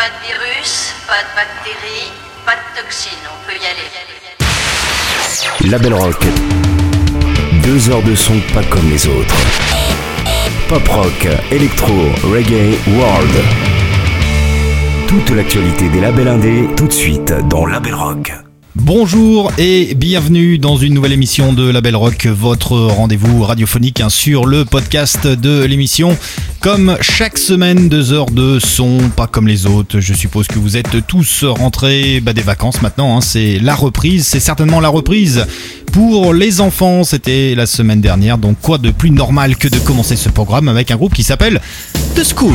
Pas de virus, pas de bactéries, pas de toxines, on peut y aller. Label Rock. 2 heures de son pas comme les autres. Pop rock, électro, reggae, world. Toute l'actualité des labels indés, tout de suite dans Label Rock. Bonjour et bienvenue dans une nouvelle émission de Label Rock, votre rendez-vous radiophonique sur le podcast de l'émission. Comme chaque semaine, 2 heures de son, pas comme les autres. Je suppose que vous êtes tous rentrés des vacances maintenant, c'est la reprise, c'est certainement la reprise pour les enfants. C'était la semaine dernière, donc quoi de plus normal que de commencer ce programme avec un groupe qui s'appelle The School.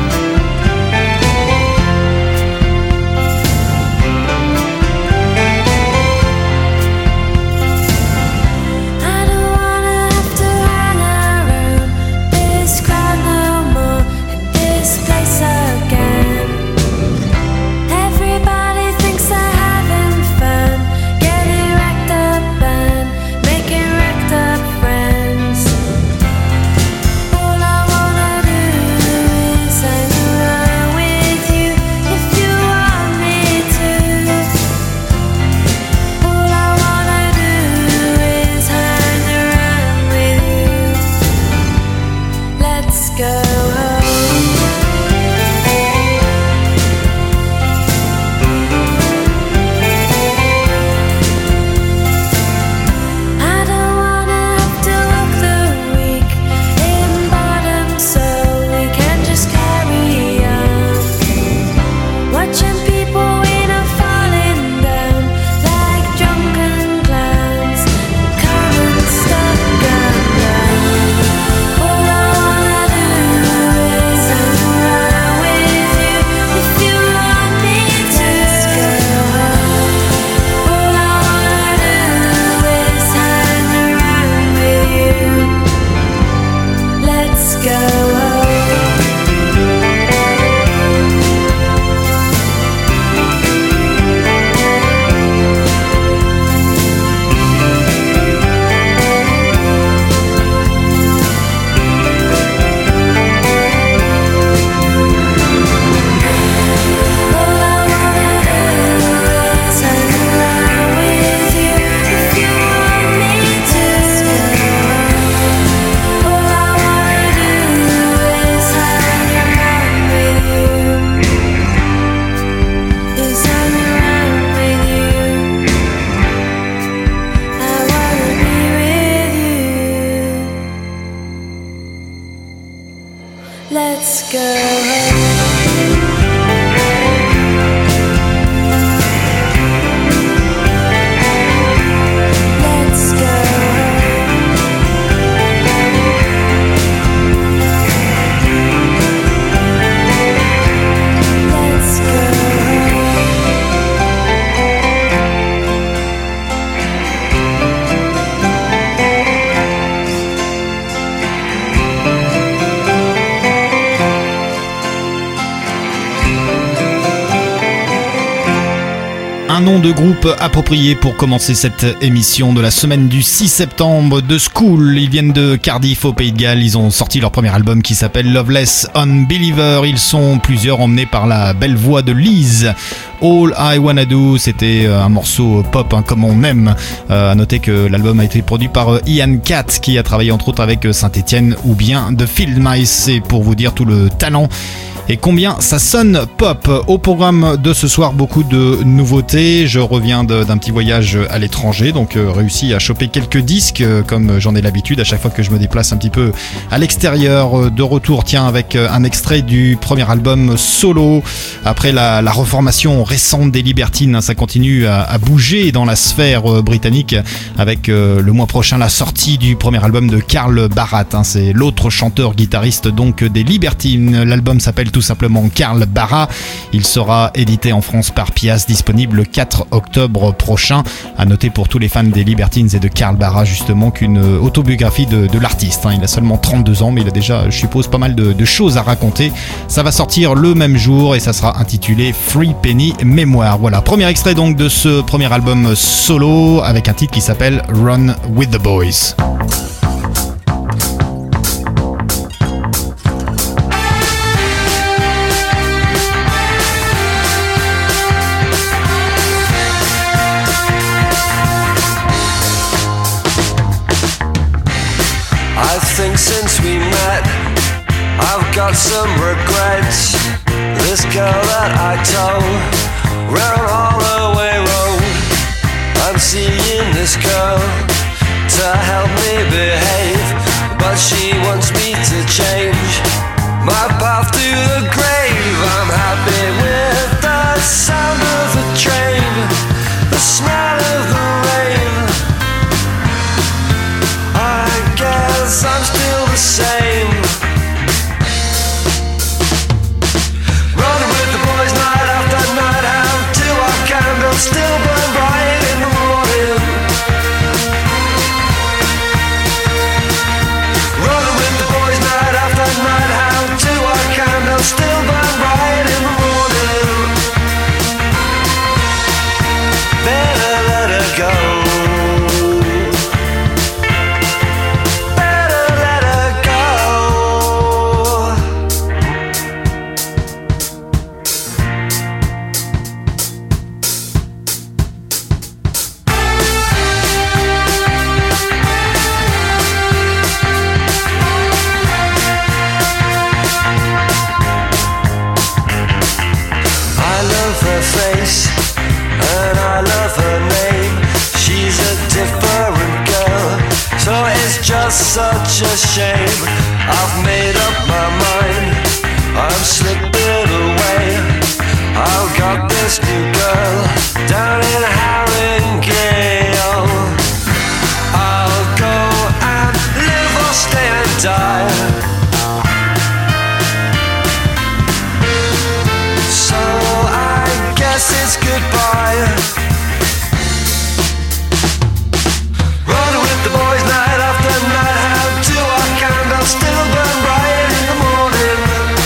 Un nom de groupe approprié pour commencer cette émission de la semaine du 6 septembre. The School, ils viennent de Cardiff au Pays de Galles, ils ont sorti leur premier album qui s'appelle Loveless Unbeliever. Ils sont plusieurs emmenés par la belle voix de Liz. All I Wanna Do, c'était un morceau pop comme on aime. À noter que l'album a été produit par Ian Catt qui a travaillé entre autres avec Saint-Etienne ou bien The Field Mice. C'est pour vous dire tout le talent et combien ça sonne pop. Au programme de ce soir, beaucoup de nouveautés. Je reviens d'un petit voyage à l'étranger, donc réussi à choper quelques disques comme j'en ai l'habitude à chaque fois que je me déplace un petit peu à l'extérieur. De retour, tiens, avec un extrait du premier album solo. Après la reformation récente des Libertines, ça continue à bouger dans la sphère britannique avec le mois prochain la sortie du premier album de Carl Barat. C'est l'autre chanteur-guitariste donc des Libertines. L'album s'appelle tout simplement Carl Barat. Il sera édité en France par Pias, disponible le 4 octobre prochain. À noter pour tous les fans des Libertines et de Carl Barat justement qu'une autobiographie de l'artiste. Il a seulement 32 ans mais il a déjà, je suppose, pas mal de choses à raconter. Ça va sortir le même jour et ça sera intitulé Free Penny Memoir. Voilà, premier extrait donc de ce premier album solo avec un titre qui s'appelle Run with the Boys. got some regrets. This girl that I told round Holloway Road, I'm seeing this girl to help me behave, but she wants me to change my path to the grave. I'm happy with the sound of the train, the smell of the rain. I guess I'm still the same. Running with the boys night after night, have to our candles still burn bright in the morning. Running with the boys night after night, have to our candles still burn bright in the morning. Better let her go. And I love her name. She's a different girl, so it's just such a shame. I've made up my mind, I'm slipping away. I've got this new girl down in Haringale. I'll go and live or stay and die. It's goodbye. Running with the boys night after night, how do our candles still burn bright in the morning?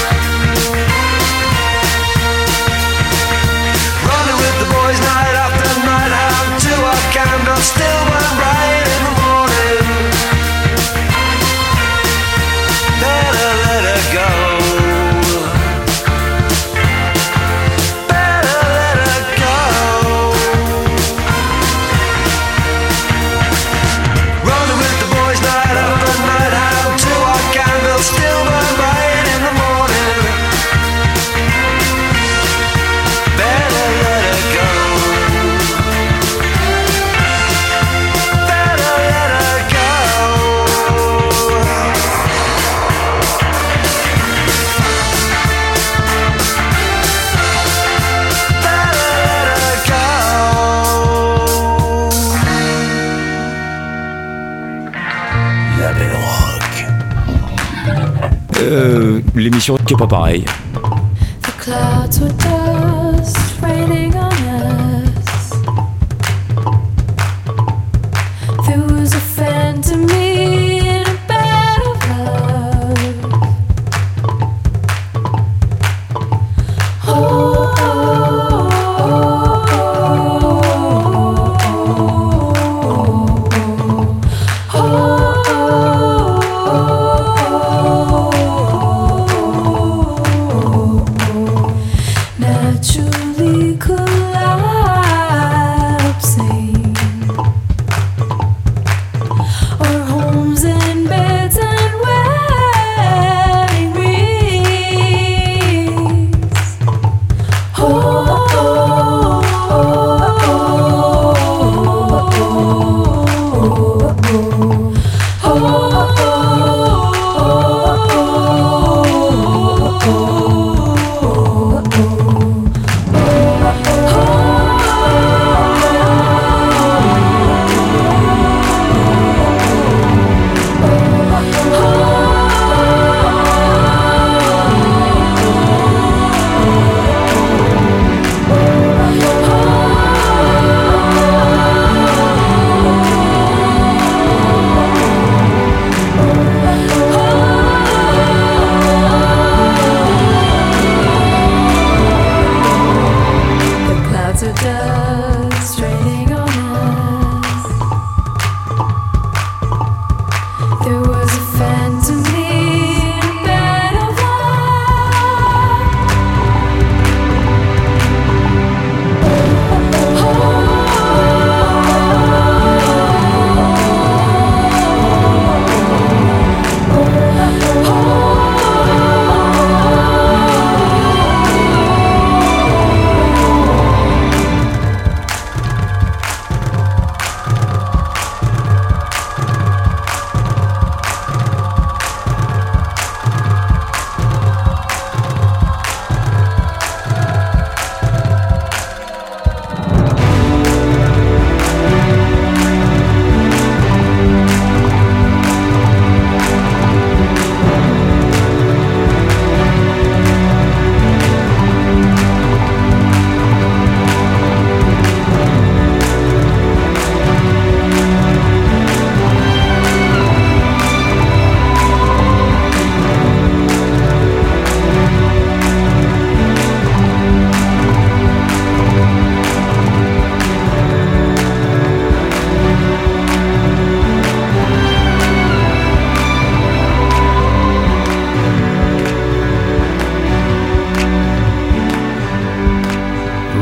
Running with the boys night after night, how do our candles still burn bright in the morning? Better let her go. Still burn bright in the morning. Better let her go. Better let her go. Better let her go. La Belle Rock. L'émission qui est pas pareille. The clouds were dust raining on us. There was a friend to me in a bed of love. Oh, oh, oh, oh, oh. Naturally collapsing, our homes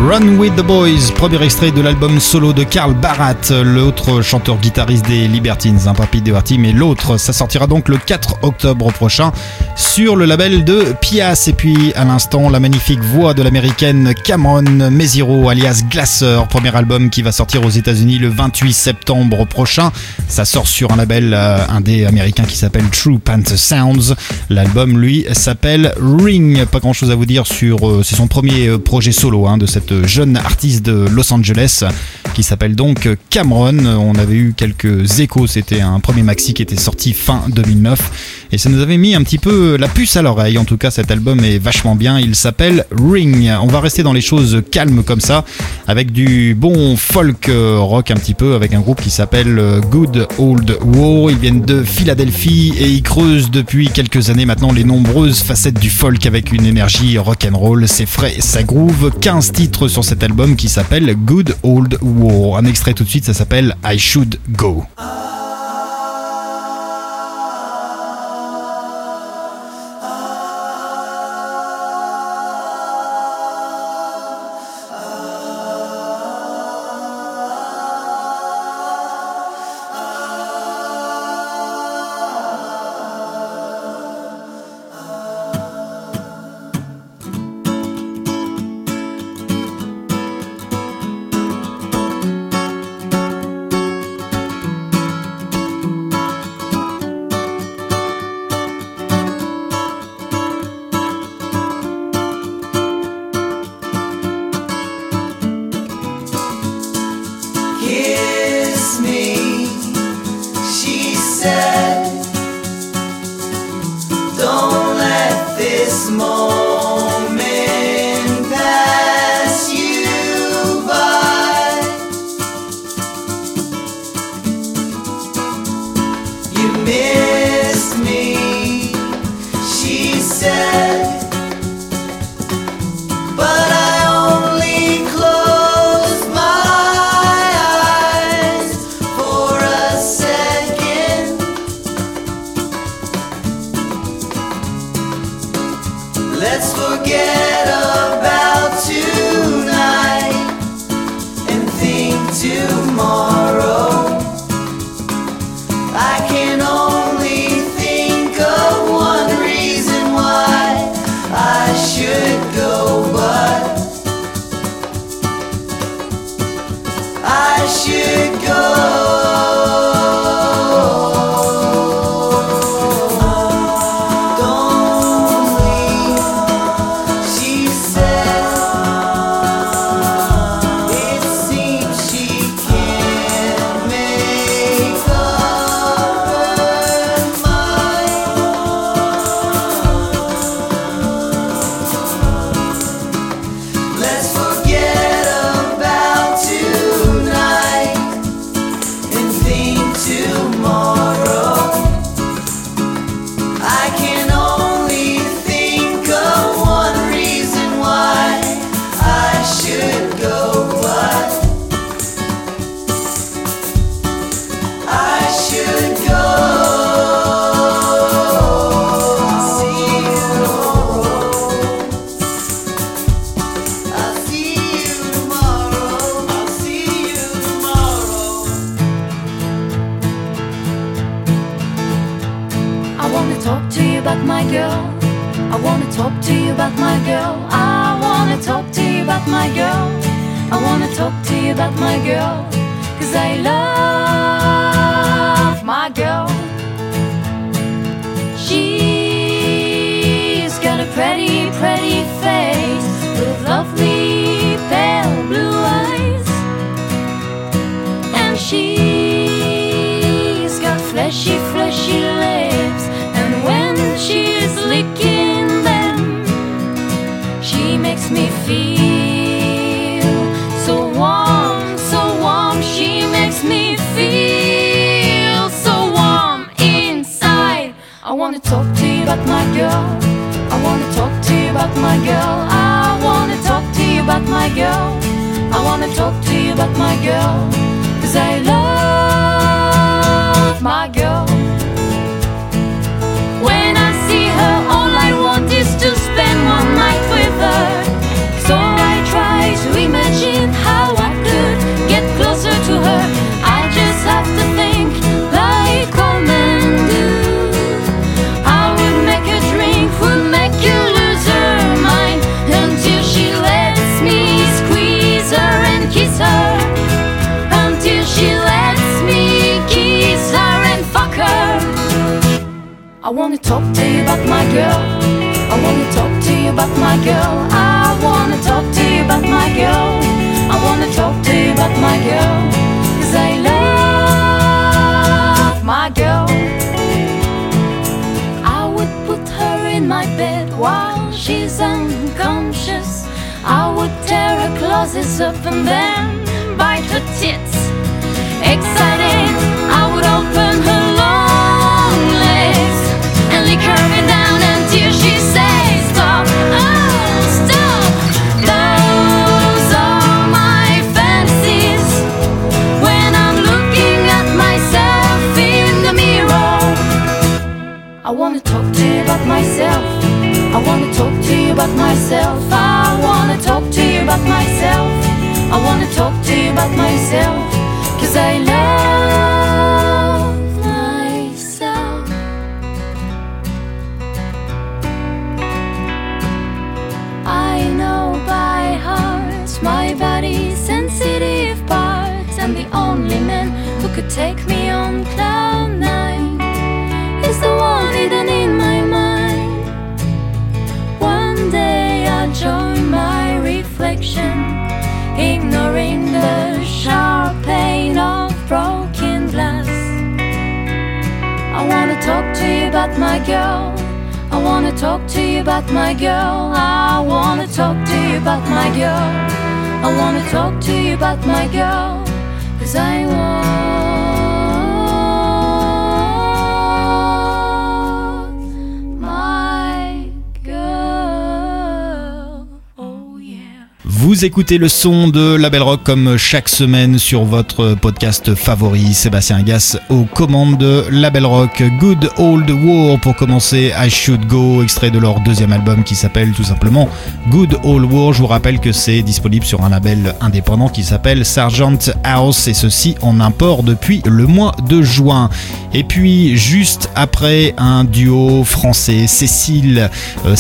Run with the Boys, premier extrait de l'album solo de Carl Barat, l'autre chanteur-guitariste des Libertines, pas Pete Doherty, mais l'autre. Ça sortira donc le 4 octobre prochain sur le label de Pias. Et puis à l'instant, la magnifique voix de l'américaine Cameron Mesiro, alias Glasser, premier album qui va sortir aux États-Unis le 28 septembre prochain. Ça sort sur un label indé américain qui s'appelle True Panther Sounds. L'album, lui, s'appelle Ring. Pas grand chose à vous dire sur. C'est son premier projet solo de cette jeune artiste de Los Angeles qui s'appelle donc Cameron. On avait eu quelques échos, c'était un premier maxi qui était sorti fin 2009 et ça nous avait mis un petit peu la puce à l'oreille. En tout cas, cet album est vachement bien, il s'appelle Ring. On va rester dans les choses calmes comme ça avec du bon folk rock un petit peu, avec un groupe qui s'appelle Good Old War. Ils viennent de Philadelphie et ils creusent depuis quelques années maintenant les nombreuses facettes du folk avec une énergie rock'n'roll. C'est frais, ça groove. 15 titres sur cet album qui s'appelle Good Old War. Un extrait tout de suite, ça s'appelle I Should Go. To spend one night with her, so I try to imagine my girl. I wanna talk to you about my girl. I wanna talk to you about my girl. 'Cause I love my girl. I would put her in my bed while she's unconscious. I would tear her clothes up and then bite her tits. Excited, I would open her long legs and lick her down until she says stop, oh stop. Those are my fantasies when I'm looking at myself in the mirror. I wanna talk to you about myself. I wanna talk to you about myself. I wanna talk to you about myself. I wanna talk to you about myself. 'Cause I love myself. I know by heart my body's sensitive parts, and the only man who could take me on cloud nine is the one hidden in my mind. One day I'll join my reflection, ignoring the sharp pain of broken glass. I wanna talk to you about my girl. I wanna talk to you about my girl. I wanna talk to you about my girl. I wanna talk to you about my girl. 'Cause I want my girl. Oh yeah. Vous écoutez le son de La Belle Rock comme chaque semaine sur votre podcast favori. Sébastien Gass aux commandes de La Belle Rock. Good Old War pour commencer, I Should Go, extrait de leur deuxième album qui s'appelle tout simplement Good Old War. Je vous rappelle que c'est disponible sur un label indépendant qui s'appelle Sargent House, et ceci en import depuis le mois de juin. Et puis juste après, un duo français, Céline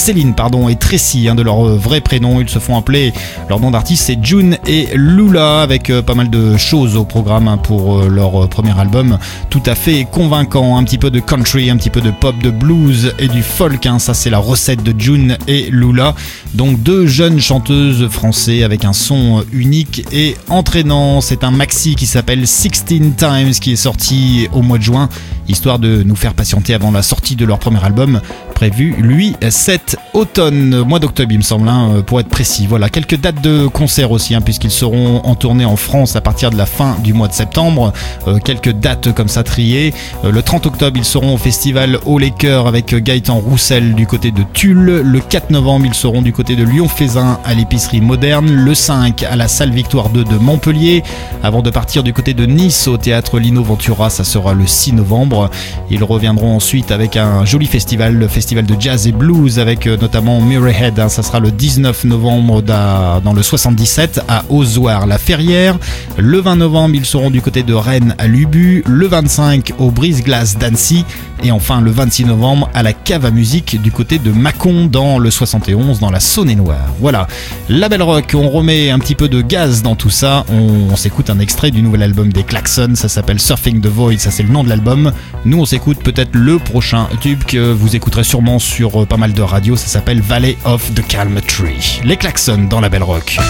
et Tracy, de leur vrai prénom. Ils se font appeler, leur nom d'artiste c'est June et Lula, avec pas mal de choses au programme pour leur premier album, tout à fait convaincant. Un petit peu de country, un petit peu de pop, de blues et du folk, ça c'est la recette de June et Lula. Donc deux jeunes chanteuses français avec un son unique et entraînant. C'est un maxi qui s'appelle 16 Times qui est sorti au mois de juin, histoire de nous faire patienter avant la sortie de leur premier album, prévu lui cet automne, mois d'octobre il me semble, pour être précis. Voilà, quelques dates de concert aussi, puisqu'ils seront en tournée en France à partir de la fin du mois de septembre. Quelques dates comme ça triées. Le 30 octobre ils seront au festival Haut les Cœurs avec Gaëtan Roussel du côté de Tulle. Le 4 novembre ils seront du côté de Lyon-Fézin à l'épicerie moderne. Le 5 à la salle Victoire 2 de Montpellier, avant de partir du côté de Nice au théâtre Lino Ventura, ça sera le 6 novembre. Ils reviendront ensuite avec un joli festival, le festival de jazz et blues avec notamment Murray Head, ça sera le 19 novembre dans le 77 à Ozoir-la-Ferrière. Le 20 novembre ils seront du côté de Rennes à Lubu. Le 25 au Brise-Glace d'Annecy, et enfin le 26 novembre à la Cave à Musique du côté de Mâcon dans le 71 dans la Saône-et-Loire. Voilà, La Belle Rock, on remet un petit peu de gaz dans tout ça. On s'écoute un extrait du nouvel album des Klaxons, ça s'appelle Surfing the Void, ça c'est le nom de l'album. Nous on s'écoute peut-être le prochain tube que vous écouterez sûrement sur pas mal de radios, ça s'appelle Valley of the Calm Tree. Les Klaxons dans La Belle Rock.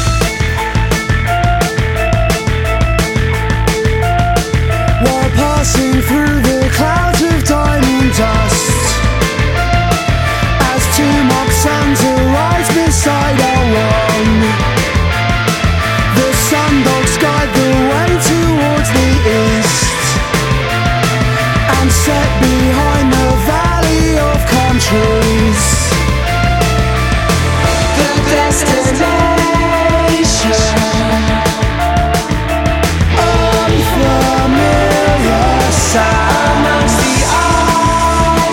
While passing through the clouds of diamond dust, as two mock suns arise beside our one, the sun dogs guide the way towards the east, and set behind the valley of calm trees, the destination. Unfamiliar sound amongst the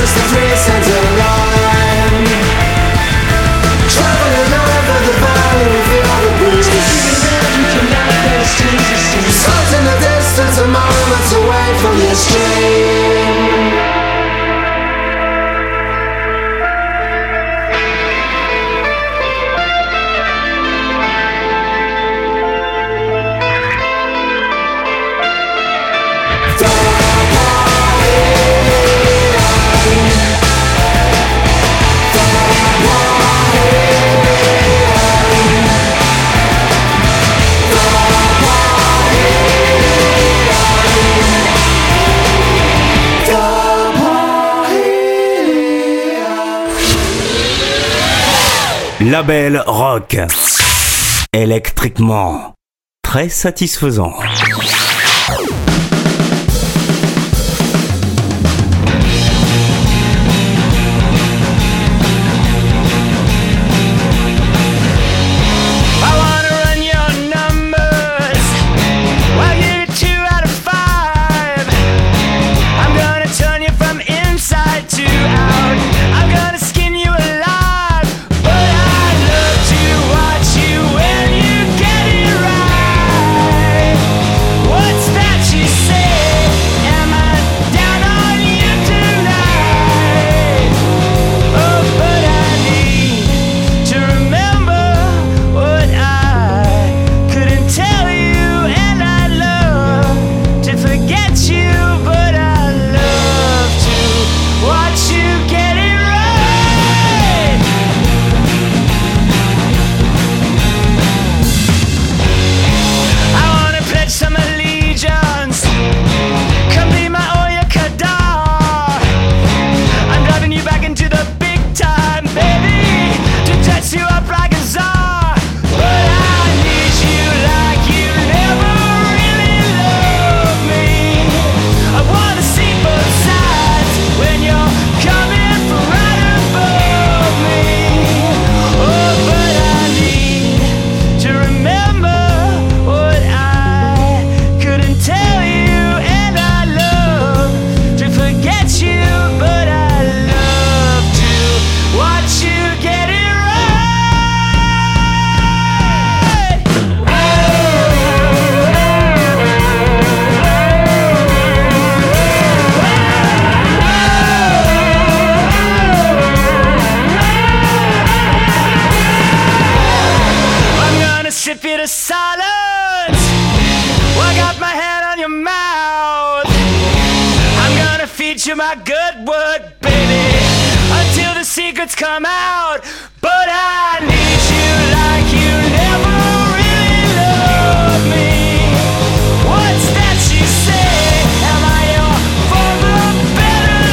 it's the 3 center line. Traveling over the valley, we feel the breeze. Salt in the distance, a moment away from the stream. Label rock. Électriquement très satisfaisant. My good word, baby, until the secrets come out. But I need you like you never really loved me. What's that you say? Am I your for the better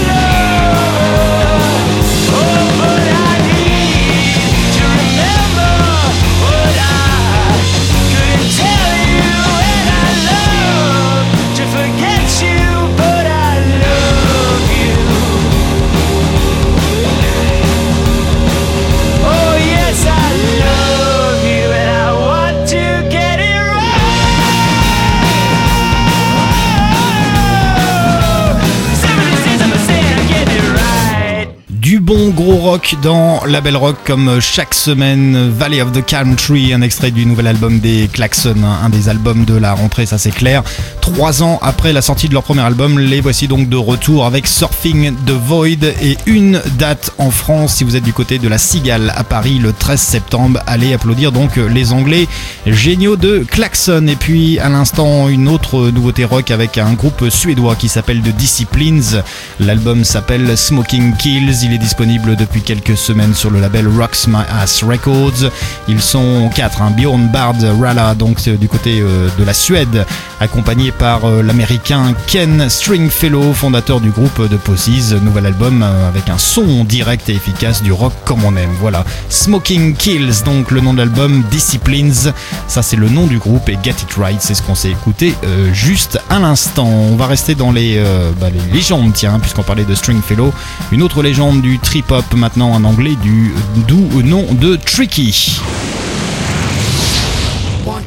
love? Oh, but I need to remember what I couldn't tell you, and I love to forget you, but I love you. Oh yes, I love you, and I want to get it right. Somebody says I'm saying I'm getting it right. Du bon gros rock dans Label Rock comme chaque semaine. Valley of the Country, un extrait du nouvel album des Klaxon, un des albums de la rentrée, ça c'est clair. 3 ans après la sortie de leur premier album, les voici donc de retour avec Surfing the Void et une date en France. Si vous êtes du côté de la Cigale à Paris le 13 septembre, allez applaudir donc les Anglais géniaux de Klaxon. Et puis à l'instant, une autre nouveauté rock avec un groupe suédois qui s'appelle The Disciplines. L'album s'appelle Smoking Kills. Il est disponible depuis quelques semaines sur le label Rocks My Ass Records. Ils sont 4, Björn Bard Ralla, donc du côté de la Suède, accompagné par l'américain Ken Stringfellow, fondateur du groupe de Posses. Nouvel album avec un son direct et efficace, du rock comme on aime. Voilà, Smoking Kills, donc le nom de l'album. Disciplines, ça c'est le nom du groupe, et Get It Right, c'est ce qu'on s'est écouté juste à l'instant. On va rester dans les légendes, tiens, puisqu'on parlait de Stringfellow. Une autre légende du trip-hop maintenant en anglais, du doux nom de Tricky. Wanted file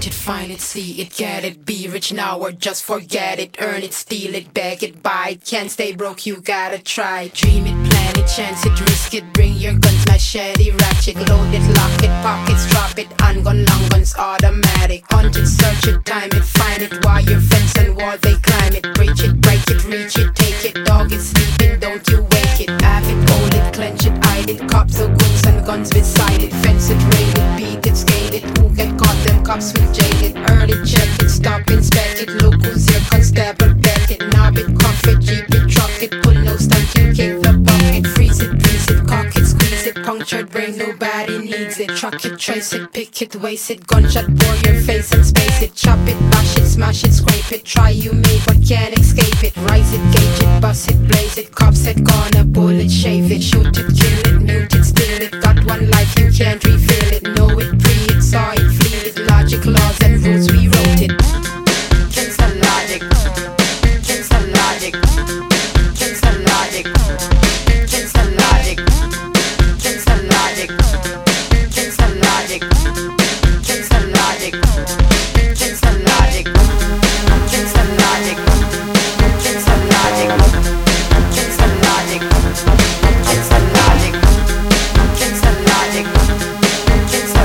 it, see it, get it, be rich now or just forget it. Earn it, steal it, beg it, buy it. Can't stay broke, you gotta try. Dream it, plan it, chance it, risk it. Bring your guns, machete, ratchet. Load it, lock it, pockets, drop it. Handgun, long guns, automatic. Hunt it, search it, time it, find it. Wire, fence and wall, they climb it. Breach it, break it, reach it, take it. Dog is sleeping, don't you wake it. Have it, hold it, clench it, hide it. Cops or goons and guns beside it. Fence it, raid it, beat it, skate it. Who get caught, them cops will jail it. Early check it, stop, inspect it. Look who's here, constable, bet it. Knob it, cuff it, jeep it, truck it. Pull no stunt, you kick the bucket. Freeze it, grease it, cock it, squeeze it. Punctured brain, nobody needs it. Truck it, trace it, pick it, waste it. Gunshot, pour your face and space it. Chop it, bash it, smash it, scrape it. Try you may, but can't escape it. Rise it, gauge it, bust it, blaze it. Cops it, gonna bullet, shave it. Shoot it, kill it, mute it, steal it. Got one life, you can't refill it. Know it, pre it, saw it, feel it. Logic, laws and rules, we wrote it. Gangsta logic, gangsta logic, gangsta logic, gangsta logic, gangsta logic, gangsta logic, gangsta logic, gangsta logic, gangsta logic, gangsta logic, gangsta logic, gangsta logic, gangsta logic, gangsta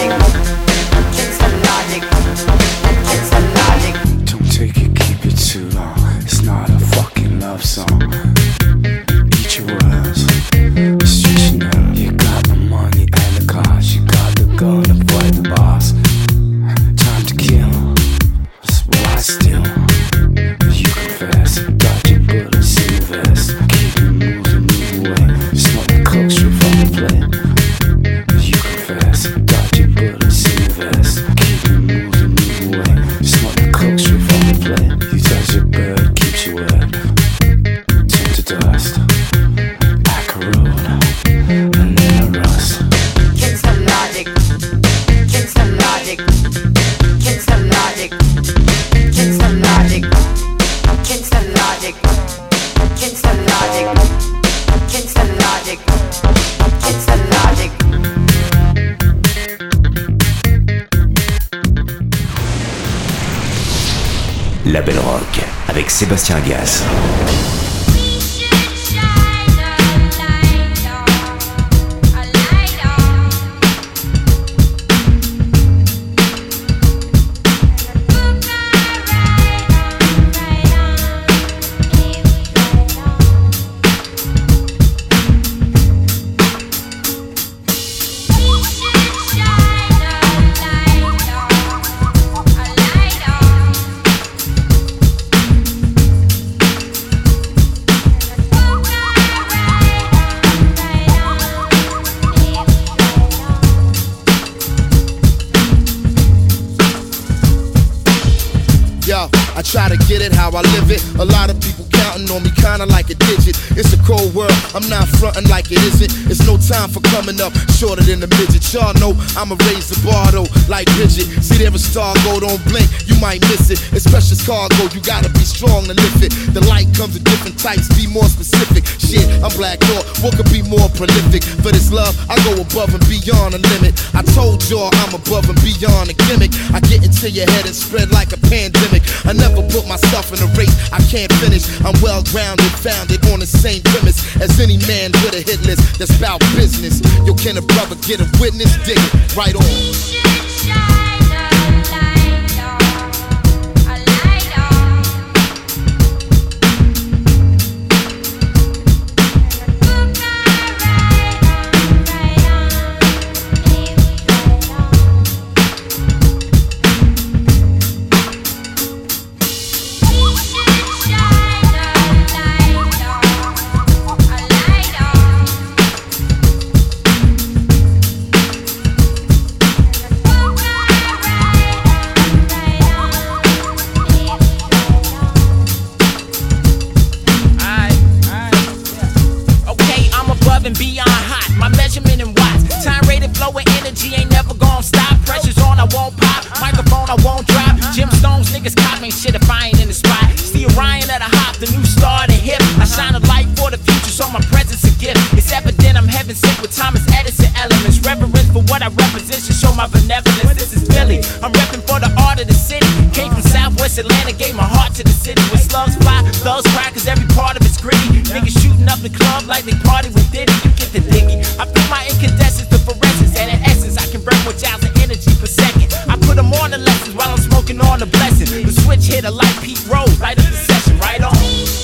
logic, gangsta logic. Don't take it, keep it too long. It's not a fucking love song. Eat your words. It's just you know. You got the money and the cars. You got the gun to fight the boss. Time to kill. That's what I steal. You confess. Dodging bullets in your vest. Keep it moving, move away. It's not the culture from the play. You confess. Dodging bullets in your vest. Keep it moving, move away. It's not the culture from the play. You touch a bird, keeps you wet. Turn to dust. Like a road. And then a rust. Gangsta logic, gangsta logic, gangsta logic, gangsta logic, gangsta logic, gangsta logic, gangsta logic, gangsta logic. La Belle Rock avec Sébastien Gaz. I try to get it how I live it. A lot of people counting on me kinda like a digit. It's a cold world, I'm not frontin' like it isn't. It's no time for coming up shorter than a midget. Y'all know I'ma raise the bar though, like Bridget. See there a star go, don't blink, you might miss it. It's precious cargo, you gotta be strong to lift it. The light comes in different types, be more specific. Shit, I'm Black Thought, what could be more prolific? For this love, I go above and beyond the limit. I told y'all I'm above and beyond a gimmick. I get into your head and spread like a pandemic. I never put myself in a race I can't finish. I'm well grounded, founded on the same premise as any man with a hit list that's about business. Yo, can a brother get a witness? Dig it, right on. Thomas Edison elements. Reverence for what I represent should show my benevolence. This is Billy, I'm repping for the art of the West Atlanta gave my heart to the city. Where slugs fly, thugs cry, cause every part of it's gritty. Niggas shooting up the club like they party with Diddy. You get the diggy. I put my incandescence to fluorescence, and in essence I can burn 1 joules of energy per second. I put them on the lessons while I'm smoking on the blessing. The switch hit a light Pete Rose, light up the session, right on.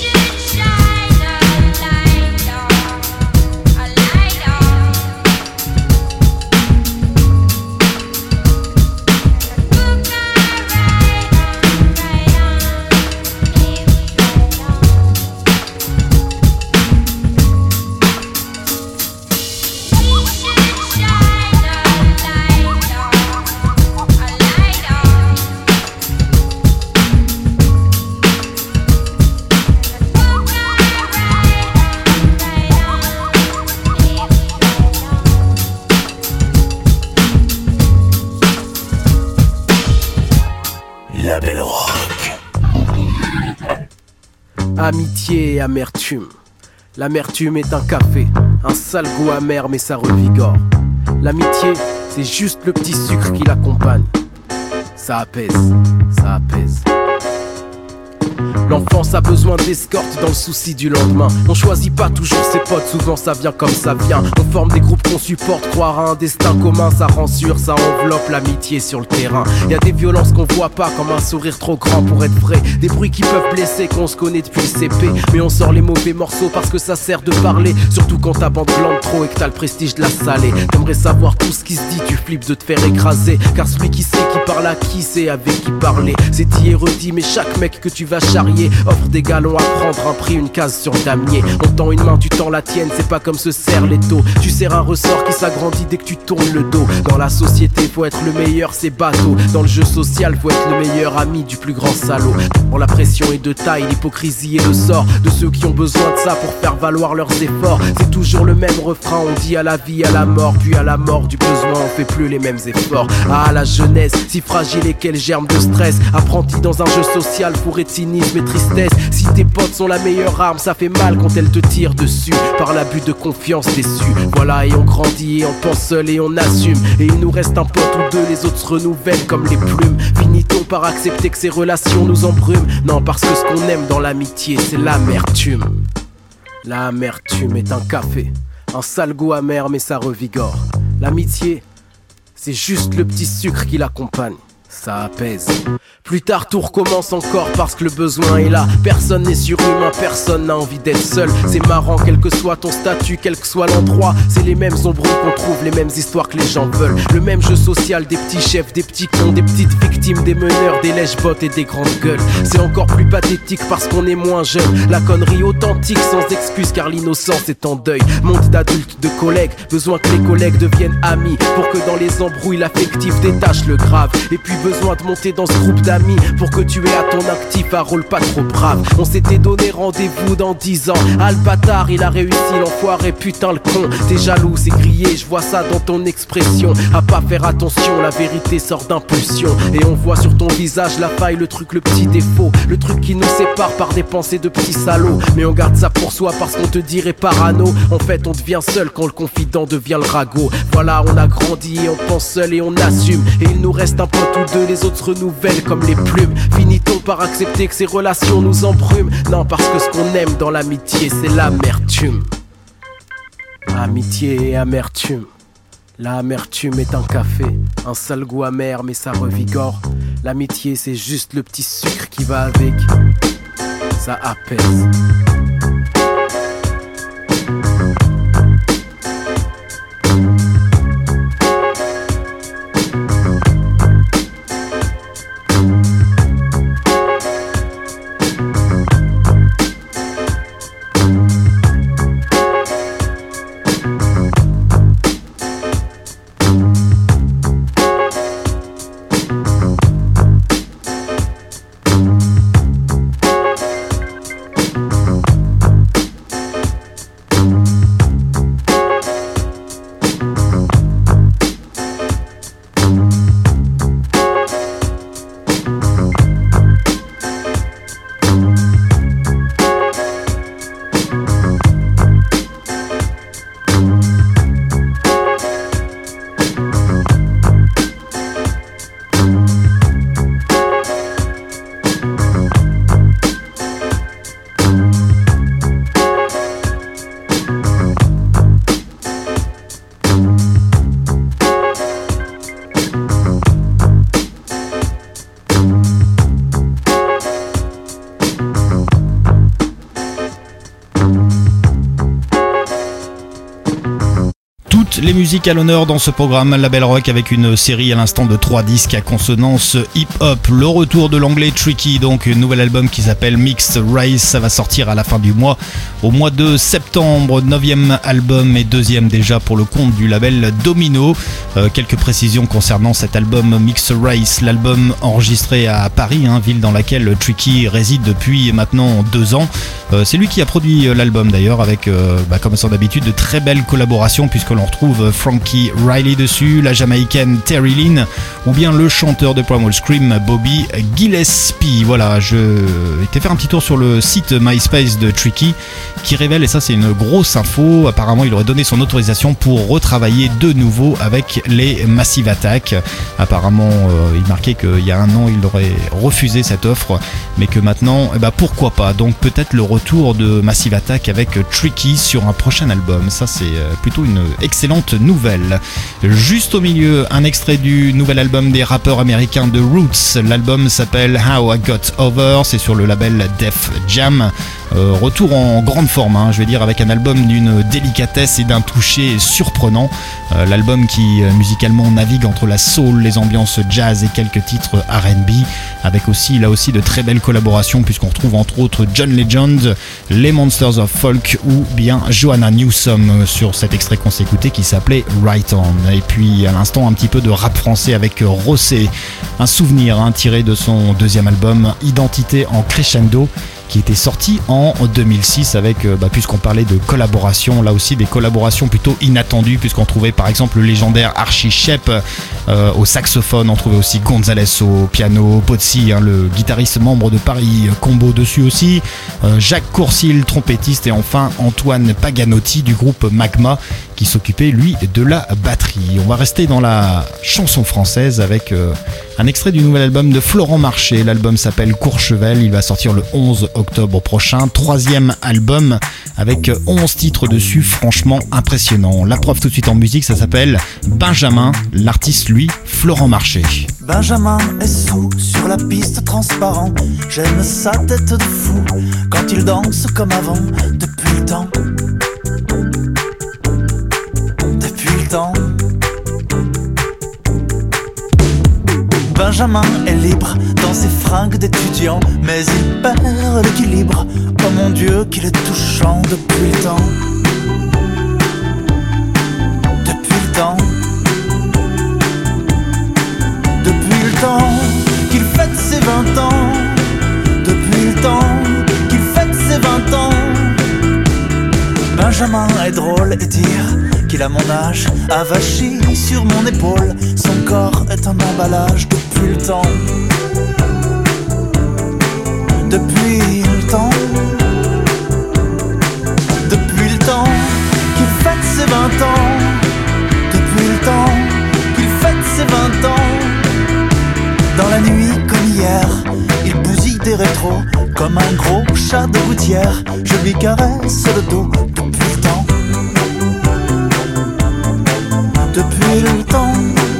Amitié et amertume. L'amertume est un café, un sale goût amer mais ça revigore. L'amitié, c'est juste le petit sucre qui l'accompagne. Ça apaise, ça apaise. L'enfance a besoin d'escorte dans le souci du lendemain. On choisit pas toujours ses potes, souvent ça vient comme ça vient. On forme des groupes qu'on supporte, croire à un destin commun. Ça rend sûr, ça enveloppe l'amitié sur le terrain. Y a des violences qu'on voit pas, comme un sourire trop grand pour être vrai. Des bruits qui peuvent blesser, qu'on se connaît depuis le CP. Mais on sort les mauvais morceaux parce que ça sert de parler. Surtout quand ta bande glande trop et que t'as le prestige de la salée. T'aimerais savoir tout ce qui se dit, tu flippes de te faire écraser. Car celui qui sait qui parle à qui sait avec qui parler. C'est dit et redit, mais chaque mec que tu vas charrier offre des galons à prendre, un prix, une case sur le damier. On tend une main, tu tends la tienne, c'est pas comme se serre les taux. Tu serres un ressort qui s'agrandit dès que tu tournes le dos. Dans la société, faut être le meilleur, c'est bateau. Dans le jeu social, faut être le meilleur ami du plus grand salaud. Quand la pression est de taille, l'hypocrisie est le sort de ceux qui ont besoin de ça pour faire valoir leurs efforts. C'est toujours le même refrain, on dit à la vie, à la mort. Puis à la mort du besoin, on fait plus les mêmes efforts. Ah, la jeunesse, si fragile et quel germe de stress. Apprenti dans un jeu social, fourré de cynisme et tristesse. Si tes potes sont la meilleure arme, ça fait mal quand elles te tirent dessus. Par l'abus de confiance déçu. Voilà, et on grandit et on pense seul et on assume. Et il nous reste un pote ou deux, les autres se renouvellent comme les plumes. Finit-on par accepter que ces relations nous embrument? Non, parce que ce qu'on aime dans l'amitié, c'est l'amertume. L'amertume est un café, un sale goût amer mais ça revigore. L'amitié, c'est juste le petit sucre qui l'accompagne. Ça apaise. Plus tard tout recommence encore parce que le besoin est là. Personne n'est surhumain, personne n'a envie d'être seul. C'est marrant quel que soit ton statut, quel que soit l'endroit. C'est les mêmes embrouilles qu'on trouve, les mêmes histoires que les gens veulent. Le même jeu social, des petits chefs, des petits cons, des petites victimes, des meneurs, des lèche-bottes et des grandes gueules. C'est encore plus pathétique parce qu'on est moins jeune. La connerie authentique sans excuse car l'innocence est en deuil. Monde d'adultes, de collègues, besoin que les collègues deviennent amis pour que dans les embrouilles l'affectif détache le grave. Et puis besoin de monter dans ce groupe d'amis pour que tu aies à ton actif un rôle pas trop brave. On s'était donné rendez-vous dans 10 ans. Ah le bâtard il a réussi, l'enfoiré putain le con. T'es jaloux, c'est grillé, je vois ça dans ton expression. À pas faire attention, la vérité sort d'impulsion. Et on voit sur ton visage la faille, le truc, le petit défaut. Le truc qui nous sépare par des pensées de petits salauds. Mais on garde ça pour soi parce qu'on te dirait parano. En fait on devient seul quand le confident devient le ragot. Voilà on a grandi et on pense seul et on assume. Et il nous reste un pote ou deux, les autres se renouvellent comme les plumes. Finit-on par accepter que ces relations nous embrument? Non, parce que ce qu'on aime dans l'amitié, c'est l'amertume. Amitié et amertume. L'amertume est un café, un sale goût amer mais ça revigore. L'amitié c'est juste le petit sucre qui va avec. Ça apaise. toutes les musiques à l'honneur dans ce programme Label Rock avec une série à l'instant de 3 disques à consonance hip-hop. Le retour de l'anglais Tricky, donc un nouvel album qui s'appelle Mixed Race, ça va sortir à la fin du mois, au mois de septembre. 9e album et 2e déjà pour le compte du label Domino. Quelques précisions concernant cet album Mixed Race, l'album enregistré à Paris, ville dans laquelle Tricky réside depuis maintenant 2 ans. C'est lui qui a produit l'album d'ailleurs avec, comme son d'habitude, de très belles collaborations puisque l'on retrouve Frankie Riley dessus, la jamaïcaine Terry Lynn ou bien le chanteur de Primal Scream Bobby Gillespie. Voilà, je été faire un petit tour sur le site MySpace de Tricky qui révèle, et ça c'est une grosse info, apparemment il aurait donné son autorisation pour retravailler de nouveau avec les Massive Attack. Apparemment il marquait qu'il y a 1 an il aurait refusé cette offre, mais que maintenant pourquoi pas. Donc peut-être le retour de Massive Attack avec Tricky sur un prochain album, ça c'est plutôt une excellente nouvelle. Juste au milieu, un extrait du nouvel album des rappeurs américains de Roots. L'album s'appelle How I Got Over, c'est sur le label Def Jam. Retour en grande forme, je vais dire, avec un album d'une délicatesse et d'un toucher surprenant. L'album qui musicalement navigue entre la soul, les ambiances jazz et quelques titres R&B, avec aussi là aussi de très belles collaborations puisqu'on retrouve entre autres John Legend, les Monsters of Folk ou bien Joanna Newsom sur cet extrait qu'on s'est écouté qui s'appelait Right On. Et puis à l'instant un petit peu de rap français avec Rossé, un souvenir tiré de son 2e album Identité en crescendo, qui était sorti en 2006 avec, puisqu'on parlait de collaboration, là aussi des collaborations plutôt inattendues, puisqu'on trouvait par exemple le légendaire Archie Shepp au saxophone, on trouvait aussi Gonzalez au piano, Pozzi, le guitariste membre de Paris Combo dessus aussi, Jacques Courcil, trompettiste, et enfin Antoine Paganotti du groupe Magma qui s'occupait lui de la batterie. On va rester dans la chanson française avec un extrait du nouvel album de Florent Marché. L'album s'appelle Courchevel, il va sortir le 11 octobre prochain, 3e album avec 11 titres dessus, franchement impressionnant. La preuve tout de suite en musique, ça s'appelle Benjamin, l'artiste lui, Florent Marché. Benjamin est sous sur la piste transparent, j'aime sa tête de fou quand il danse comme avant, depuis le temps. Benjamin est libre dans ses fringues d'étudiant, mais il perd l'équilibre. Oh mon Dieu, qu'il est touchant depuis le temps. Depuis le temps. Depuis le temps qu'il fête ses 20 ans. Depuis le temps qu'il fête ses 20 ans. Benjamin est drôle et dire qu'il a mon âge, avachi sur mon épaule. Son corps est un emballage depuis le temps. Depuis le temps. Depuis le temps qu'il fête ses 20 ans. Depuis le temps qu'il fête ses 20 ans. Dans la nuit comme hier, il bousille des rétros comme un gros chat de gouttière. Je lui caresse le dos depuis le temps. Depuis le temps.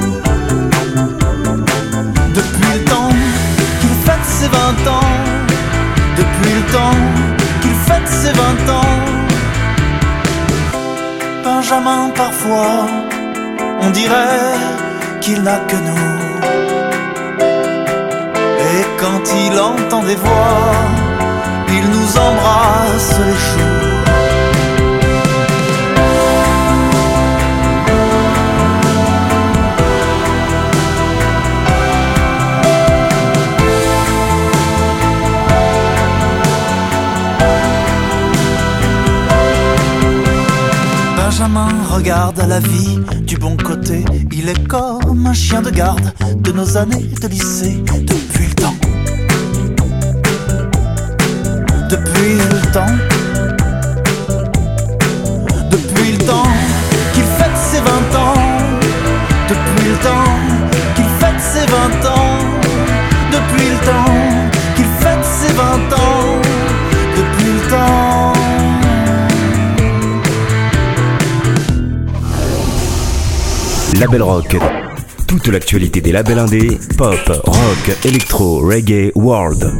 Depuis le temps qu'il fête ses 20 ans. Depuis le temps qu'il fête ses 20 ans. Benjamin parfois, on dirait qu'il n'a que nous. Et quand il entend des voix, il nous embrasse les joues. Benjamin regarde la vie du bon côté. Il est comme un chien de garde de nos années de lycée. Depuis le temps. Depuis le temps. Depuis le temps qu'il fête ses 20 ans. Depuis le temps qu'il fête ses 20 ans. Depuis le temps qu'il fête ses 20 ans. Depuis le temps. Label Rock. Toute l'actualité des labels indés, pop, rock, électro, reggae, world.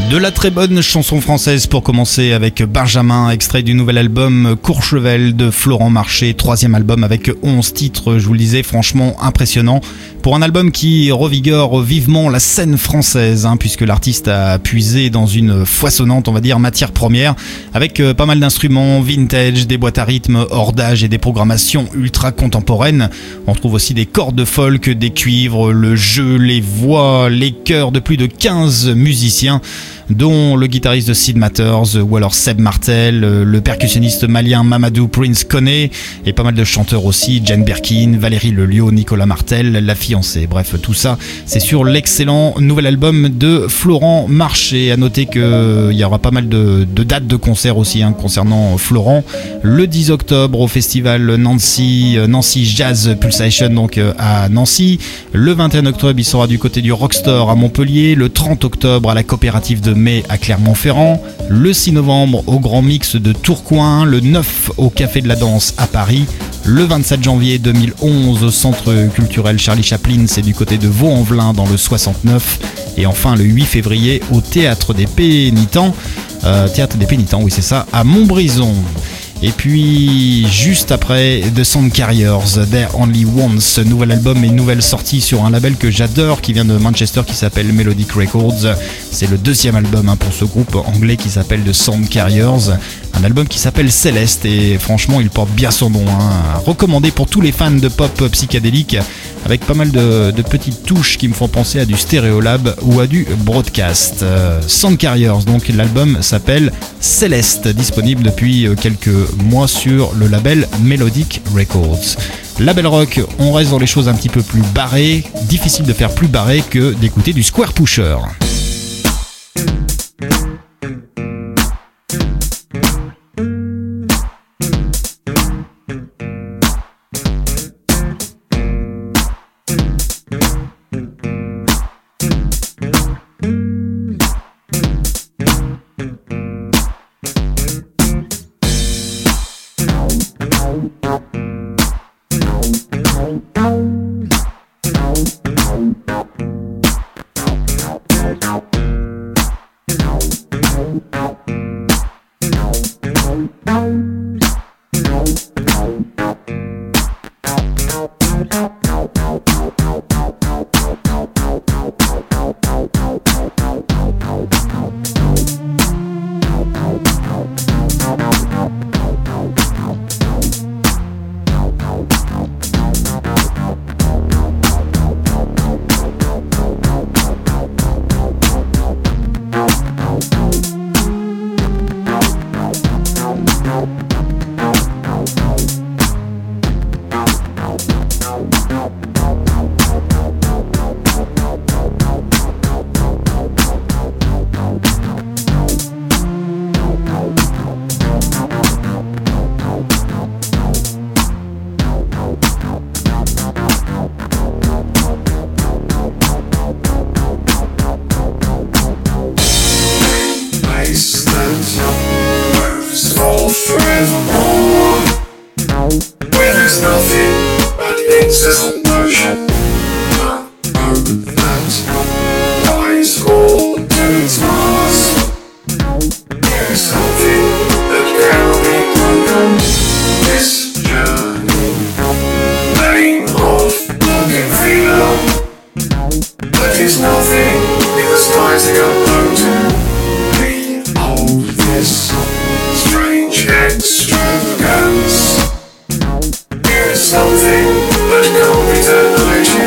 De la très bonne chanson française pour commencer avec Benjamin, extrait du nouvel album Courchevel de Florent Marché, 3e album avec 11 titres, je vous le disais, franchement impressionnant. Pour un album qui revigore vivement la scène française, puisque l'artiste a puisé dans une foisonnante, on va dire, matière première, avec pas mal d'instruments vintage, des boîtes à rythme hors d'âge et des programmations ultra contemporaines. On trouve aussi des cordes folk, des cuivres, le jeu, les voix, les chœurs de plus de 15 musiciens, dont le guitariste de Sid Matters ou alors Seb Martel, le percussionniste malien Mamadou Prince Koné et pas mal de chanteurs aussi, Jane Birkin, Valérie Lelio, Nicolas Martel, La Fiancée. Bref, tout ça, c'est sur l'excellent nouvel album de Florent Marché. À noter qu'il y aura pas mal de dates de concerts aussi concernant Florent. Le 10 octobre au festival Nancy Jazz Pulsation, donc à Nancy. Le 21 octobre, il sera du côté du Rockstore à Montpellier. Le 30 octobre à la coopérative de Mai à Clermont-Ferrand, le 6 novembre au Grand Mix de Tourcoing, le 9 au Café de la Danse à Paris, le 27 janvier 2011 au Centre culturel Charlie Chaplin, c'est du côté de Vaux-en-Velin dans le 69, et enfin le 8 février au Théâtre des Pénitents, oui c'est ça, à Montbrison. Et puis juste après, The Sound Carriers, There Only Once, nouvel album et nouvelle sortie sur un label que j'adore qui vient de Manchester qui s'appelle Melodic Records. C'est le 2e album pour ce groupe anglais qui s'appelle The Sound Carriers, un album qui s'appelle Céleste et franchement il porte bien son nom, recommandé pour tous les fans de pop psychédélique avec pas mal de petites touches qui me font penser à du Stereolab ou à du Broadcast. Sound Carriers, donc l'album s'appelle Céleste, disponible depuis quelques mois sur le label Melodic Records. Label rock, on reste dans les choses un petit peu plus barrées, difficile de faire plus barré que d'écouter du Square Pusher. Something that can't be denied.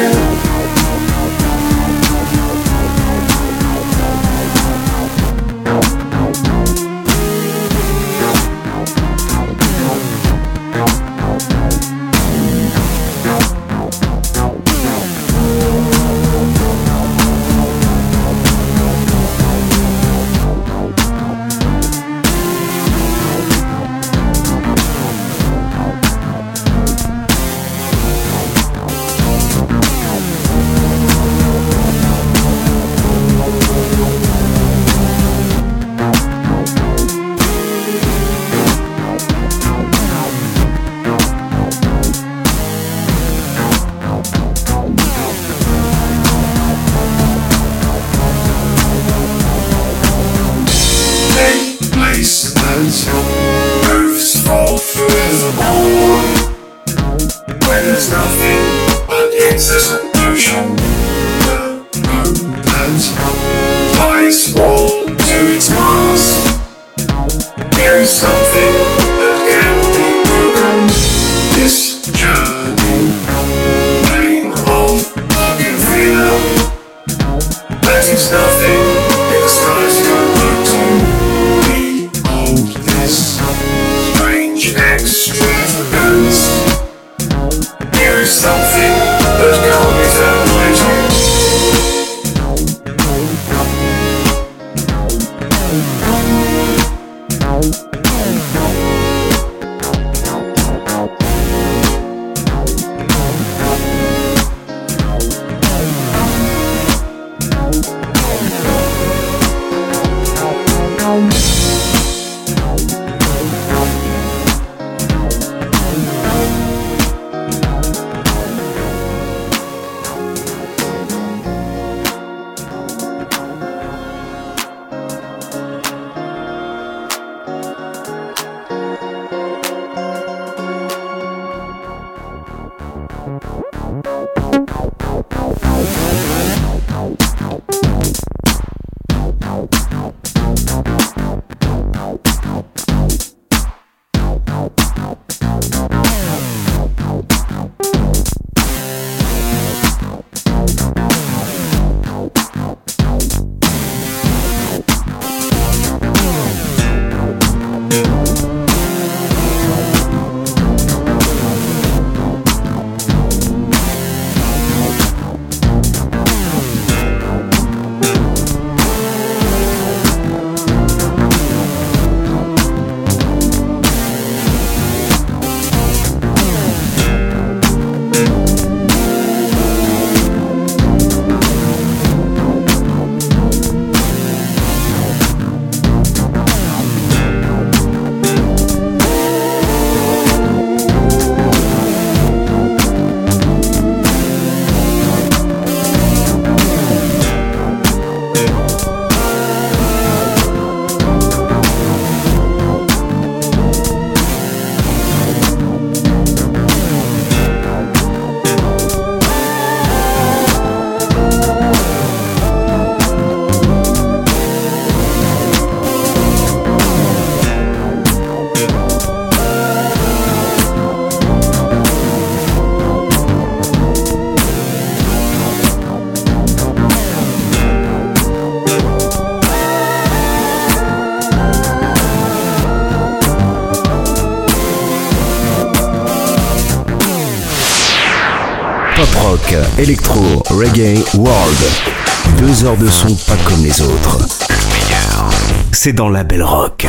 électro, reggae, world. 2 heures de son pas comme les autres. Le meilleur, c'est dans la Belle Rock.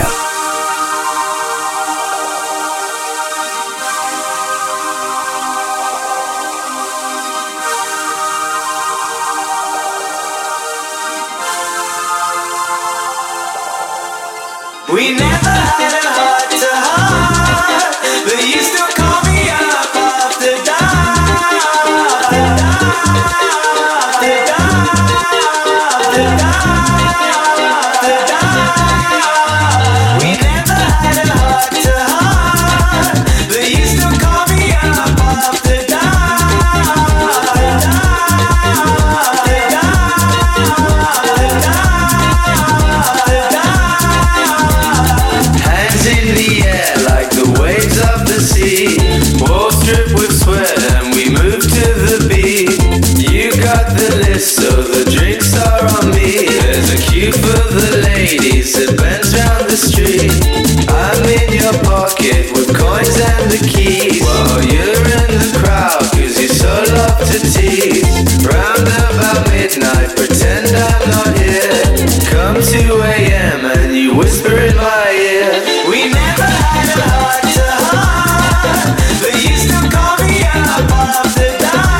We never had a heart to heart, but you still call me up after dark. We never had a heart to heart, but you still call me up after Hands in the air like the waves of the sea. Walls drip with sweat and we move to the beat. You got the list so the drinks are on me. There's a queue for the ladies that bends round the street. I'm in your pocket with coins and the keys, while you're in the crowd cause you so love to tease. Round about midnight pretend I'm not here. Come 2 a.m. and you whisper in my ear. We never had a heart to heart, but you still call me up after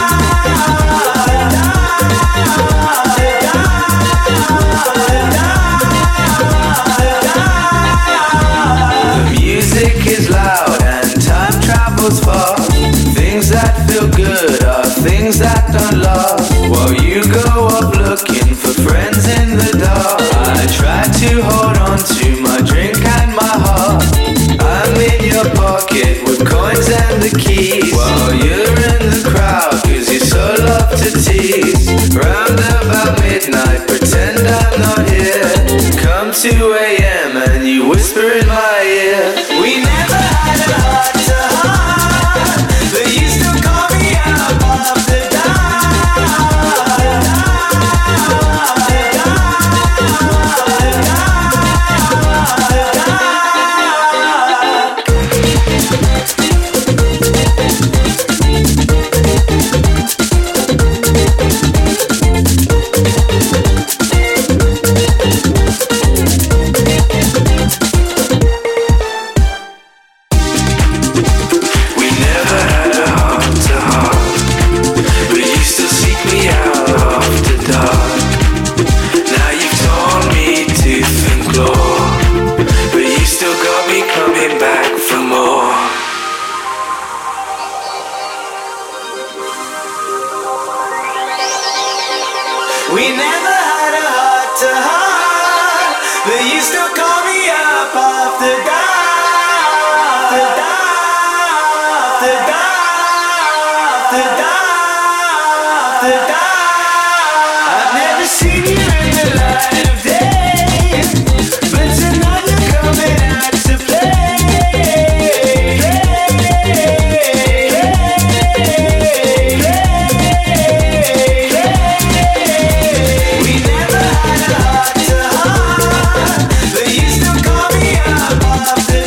The music is loud and time travels fast. Things that feel good are things that don't last. While you go up looking for friends in the dark, I try to hold on to my drink and my heart. I'm in your pocket with coins and the keys, while you're in the crowd cause you so love to tease. Round about midnight pretend I'm not here. Come 2 a.m. and you whisper in my ear. We never had a heart to heart, but you still call me up after We never had a heart to heart, but you still call me up after I've never seen you in the light of day, but tonight you're coming out to play. We never had a heart to heart, but you still call me up after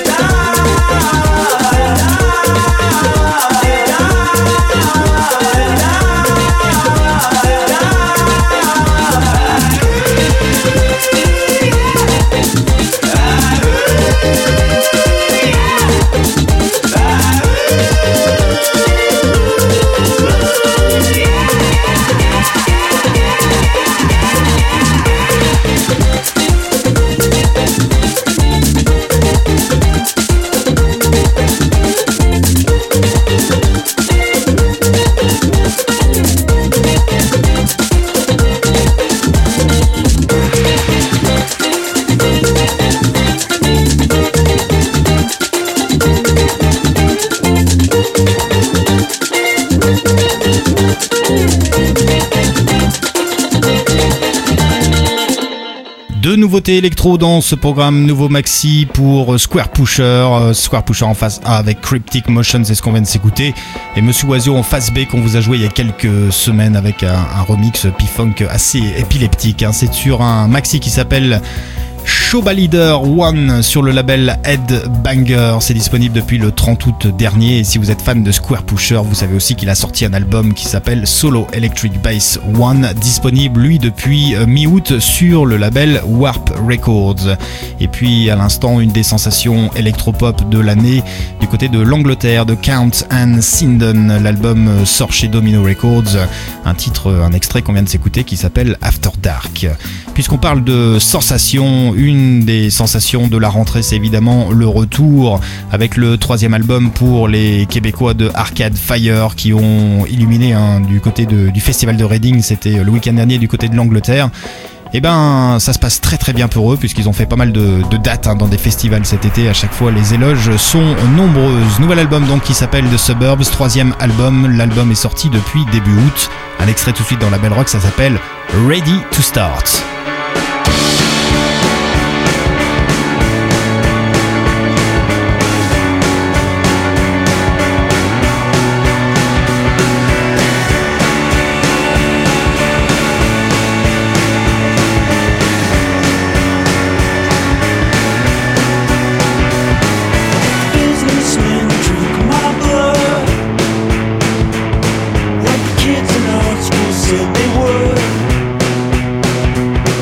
Deux nouveautés électro dans ce programme, nouveau maxi pour Square Pusher en face A avec Cryptic Motion, c'est ce qu'on vient de s'écouter, et Monsieur Oisio en face B qu'on vous a joué il y a quelques semaines avec un remix P-Funk assez épileptique, hein. C'est sur un maxi qui s'appelle Shoba Leader One sur le label Headbanger. C'est disponible depuis le 30 août dernier. Et si vous êtes fan de Square Pusher, vous savez aussi qu'il a sorti un album qui s'appelle Solo Electric Bass One, disponible lui depuis mi-août sur le label Warp Records. Et puis à l'instant, une des sensations électropop de l'année du côté de l'Angleterre, de Count and Sinden. L'album sort chez Domino Records. Un extrait qu'on vient de s'écouter qui s'appelle After Dark. Puisqu'on parle de sensations, une des sensations de la rentrée, c'est évidemment le retour avec le 3e album pour les Québécois de Arcade Fire qui ont illuminé du côté du festival de Reading, c'était le week-end dernier du côté de l'Angleterre. Et ben ça se passe très très bien pour eux puisqu'ils ont fait pas mal de dates dans des festivals cet été. À chaque fois les éloges sont nombreuses. Nouvel album donc qui s'appelle The Suburbs, 3e album. L'album est sorti depuis début août. Un extrait tout de suite dans la Belle Rock, ça s'appelle Ready to Start. Kids in art school said they were.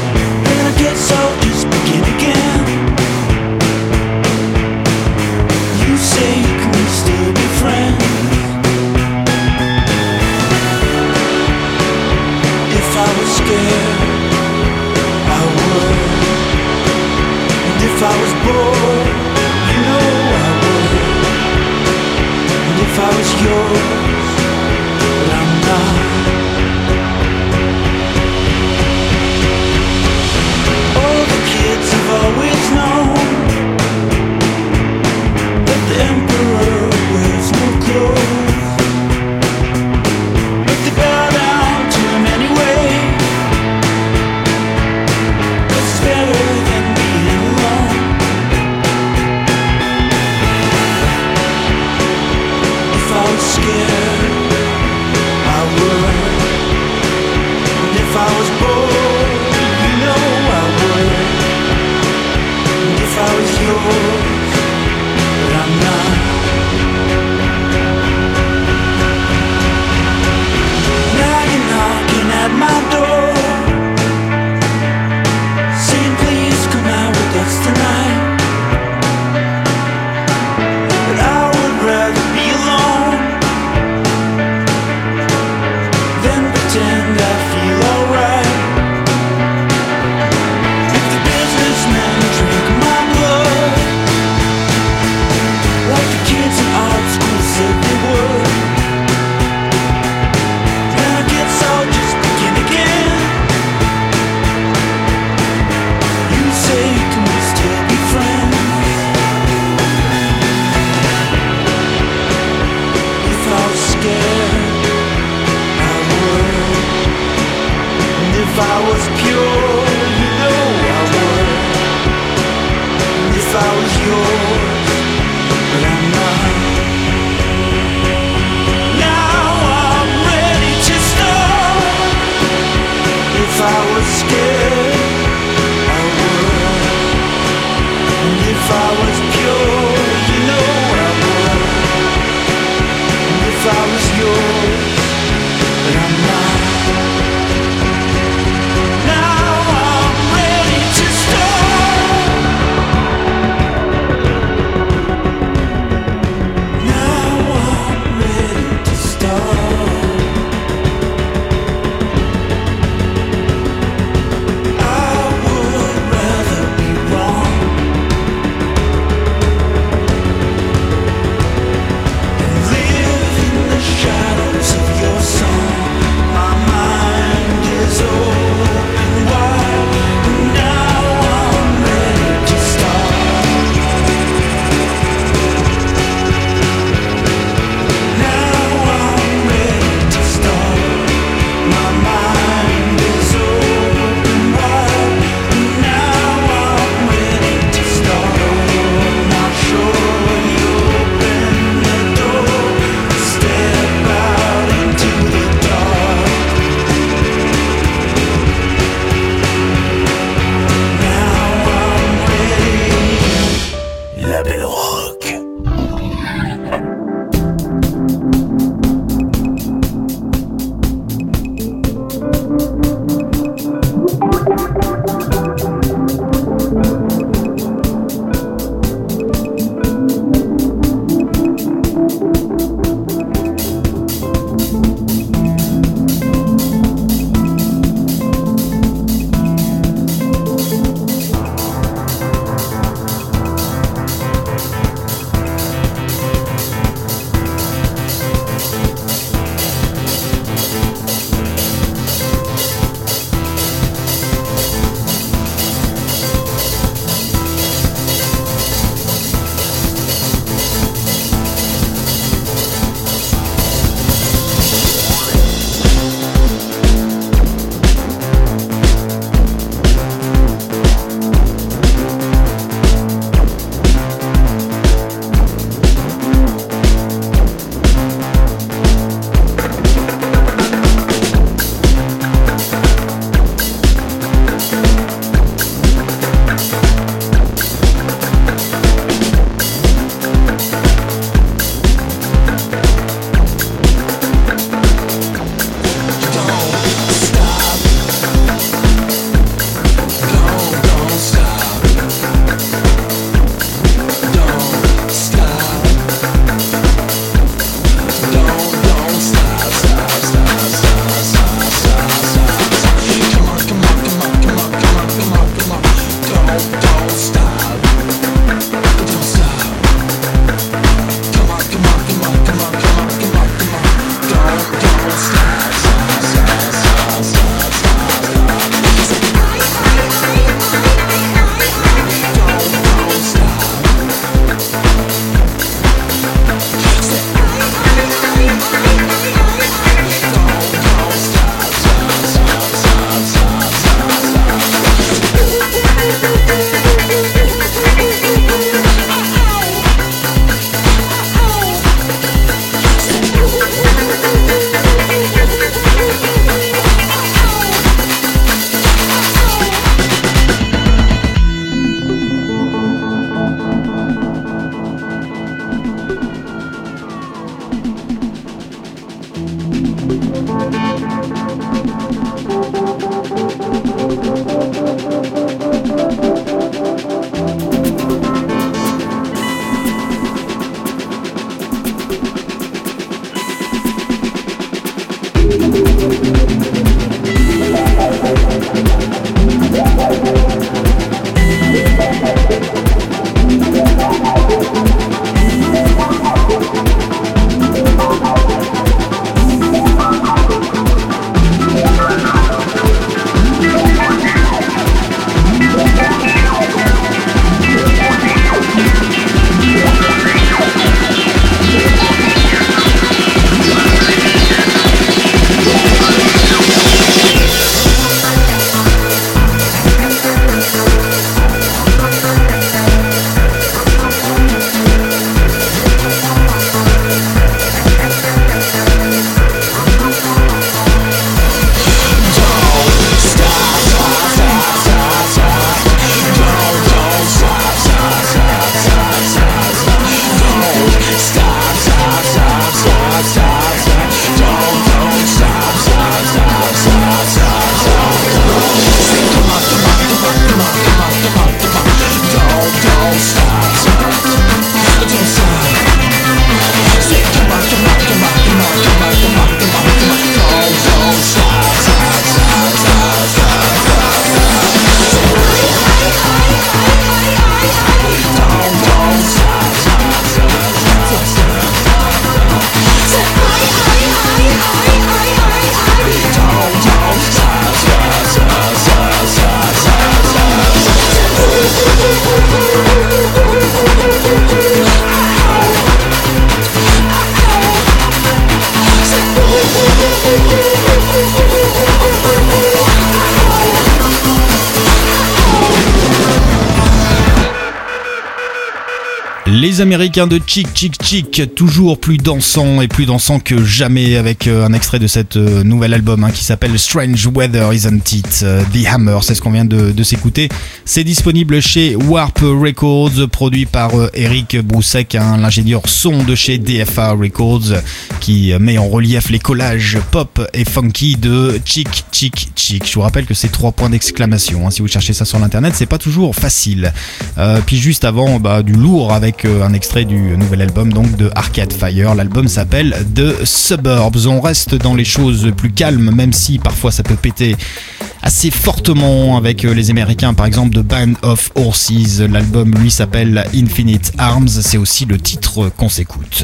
Les Américains de Chick Chick Chick, toujours plus dansants et plus dansants que jamais, avec un extrait de cet nouvel album qui s'appelle Strange Weather Isn't It, The Hammer, c'est ce qu'on vient de s'écouter. C'est disponible chez Warp Records, produit par Eric Broussek, l'ingénieur son de chez DFA Records, qui met en relief les collages pop et funky de Chick Chick Chick. Je vous rappelle que c'est 3 points d'exclamation, si vous cherchez ça sur l'internet, c'est pas toujours facile. Puis juste avant, du lourd avec un extrait du nouvel album donc de Arcade Fire. L'album s'appelle The Suburbs. On reste dans les choses plus calmes, même si parfois ça peut péter assez fortement avec les Américains, par exemple de Band of Horses. L'album lui s'appelle Infinite Arms, c'est aussi le titre qu'on s'écoute.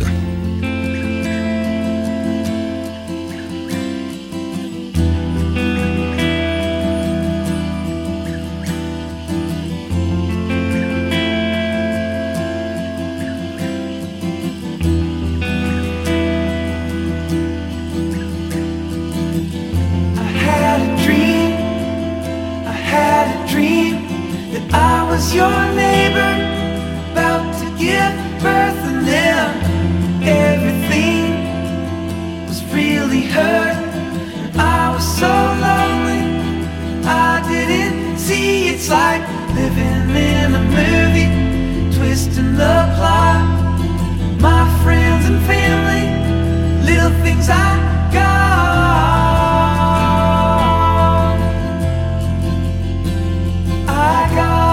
Your neighbor about to give birth, and then everything was really hurt. I was so lonely, I didn't see. It's like living in a movie, twisting the plot. My friends and family, little things I got. I got.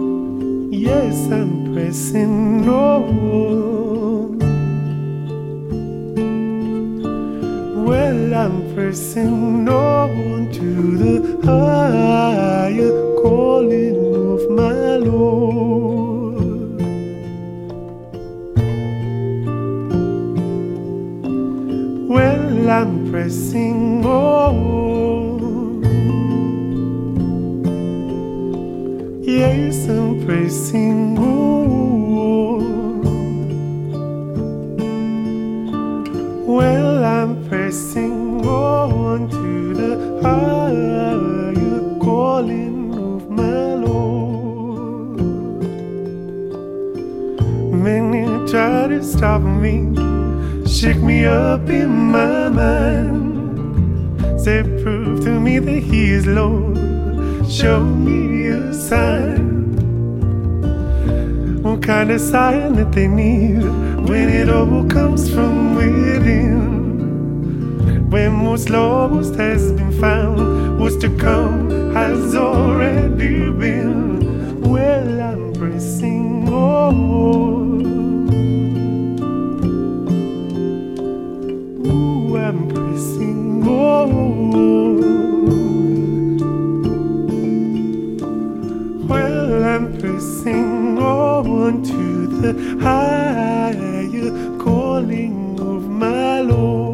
Yes, I'm pressing on. pressing on to the higher calling of my Lord. Well, I'm pressing on. Yes, I'm pressing on. Well, I'm pressing on to the higher calling of my Lord. Many try to stop me, shake me up in my mind, say, prove to me that He is Lord, show me a sign. What kind of sign that they need when it all comes from within? When most lost has been found, what's to come has already been. Well, I'm pressing on. Ooh, I'm pressing on. Well, I'm pressing on to the higher calling of my Lord.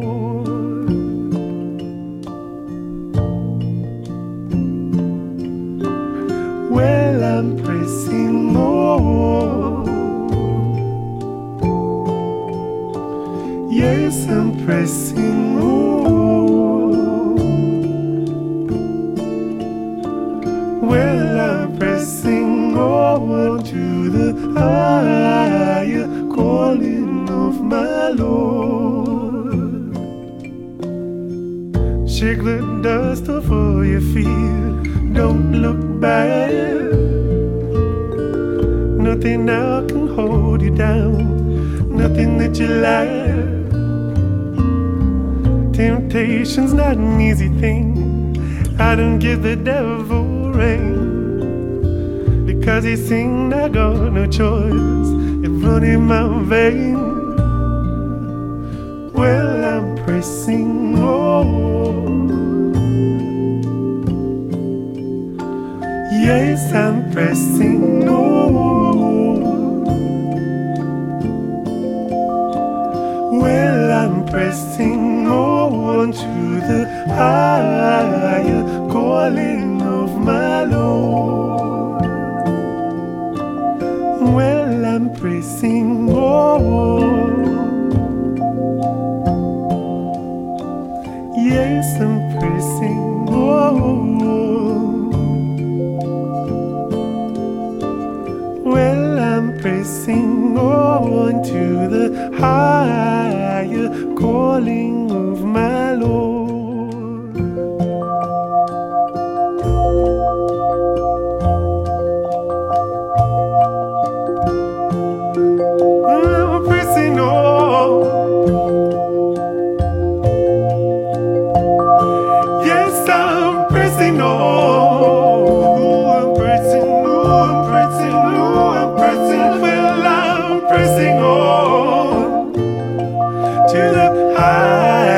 Well, I'm pressing on. Yes, I'm pressing on. Well, I'm pressing on to the higher calling of my Lord. Shake the dust off of your feet, don't look back. Nothing now can hold you down, nothing that you lack. Temptation's not an easy thing, I don't give the devil rain, because he seen I got no choice, it run in my vein. Well, I'm pressing on. Yes, I'm pressing on. Well, I'm pressing on to the higher calling of my Lord. Well, I'm pressing on. Yes, I'm pressing on. Well, I'm pressing on to the higher calling of my Lord. I'm pressing on. Yes, I'm pressing on. I'm pressing on. I'm pressing on. I'm pressing. Well, I'm pressing on to the high.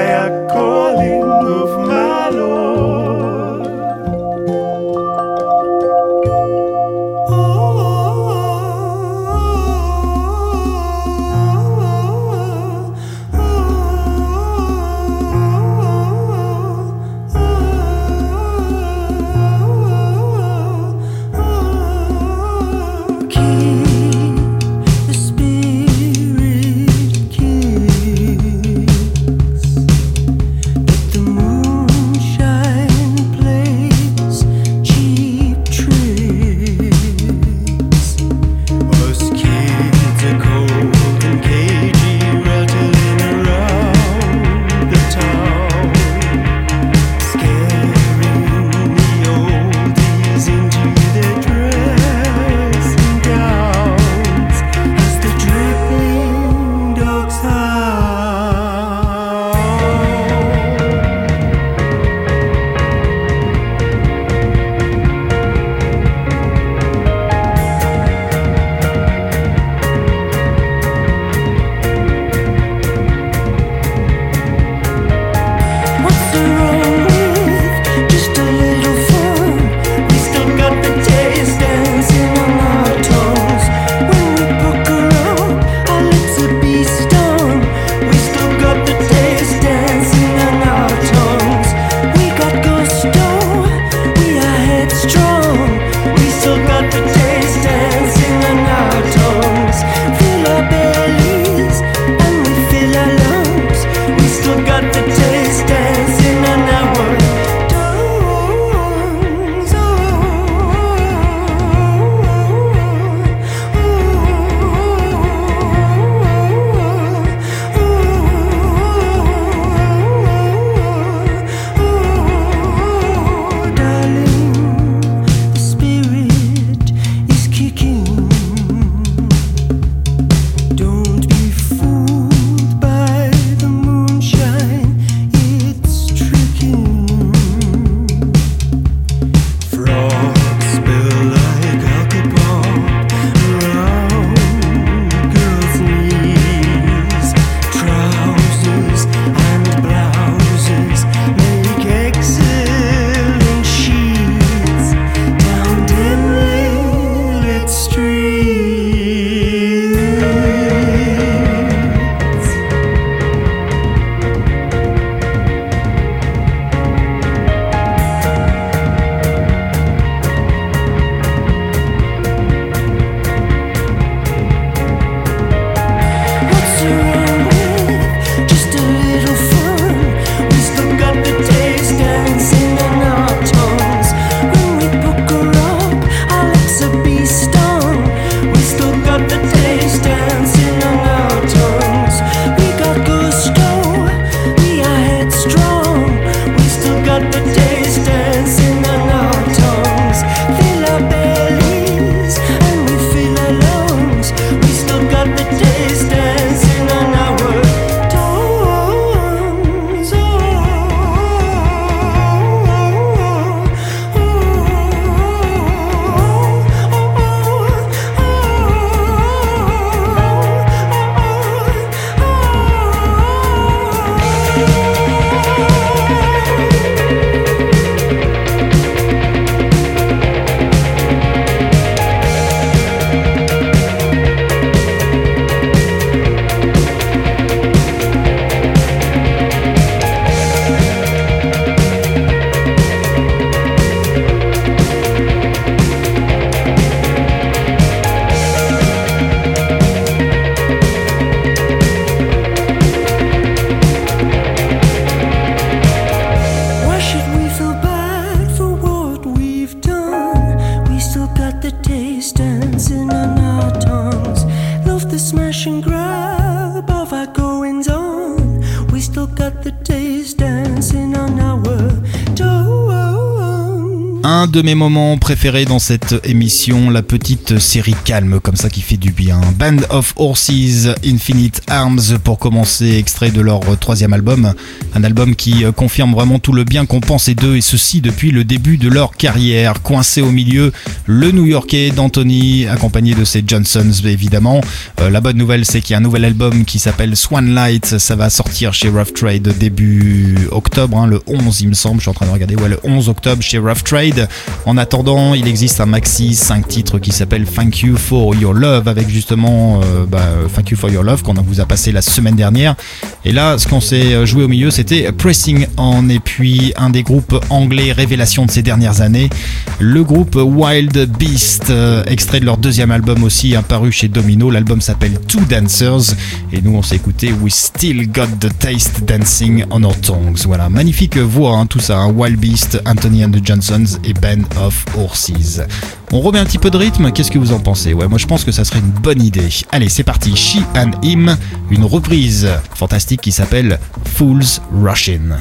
de mes moments préférés dans cette émission, la petite série calme comme ça qui fait du bien. Band of Horses, Infinite Arms pour commencer, extrait de leur 3e album. Un album qui confirme vraiment tout le bien qu'on pensait d'eux et ceci depuis le début de leur carrière. Coincé au milieu, le New-Yorkais d'Anthony, accompagné de ses Johnsons évidemment. La bonne nouvelle c'est qu'il y a un nouvel album qui s'appelle Swan Light, ça va sortir chez Rough Trade début octobre, le 11 il me semble, je suis en train de regarder, le 11 octobre chez Rough Trade. En attendant, il existe un maxi 5 titres qui s'appelle Thank You For Your Love avec justement Thank You For Your Love qu'on vous a passé la semaine dernière. Et là, ce qu'on s'est joué au milieu, c'était Pressing On. Et puis un des groupes anglais révélation de ces dernières années, le groupe Wild Beast, extrait de leur 2e album aussi, paru chez Domino. L'album s'appelle Two Dancers et nous on s'est écouté We Still Got The Taste Dancing On Our Tongues. Voilà, magnifique voix, tout ça, Wild Beast, Anthony and the Johnsons et Band of Horses. On remet un petit peu de rythme, qu'est-ce que vous en pensez? Ouais, moi je pense que ça serait une bonne idée. Allez, c'est parti, She and Him, une reprise fantastique qui s'appelle Fools Rushin'.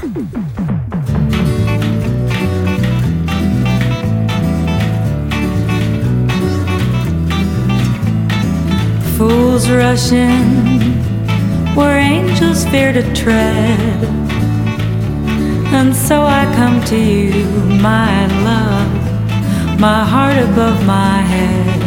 Fools rush in where angels fear to tread, and so I come to you, my love, my heart above my head.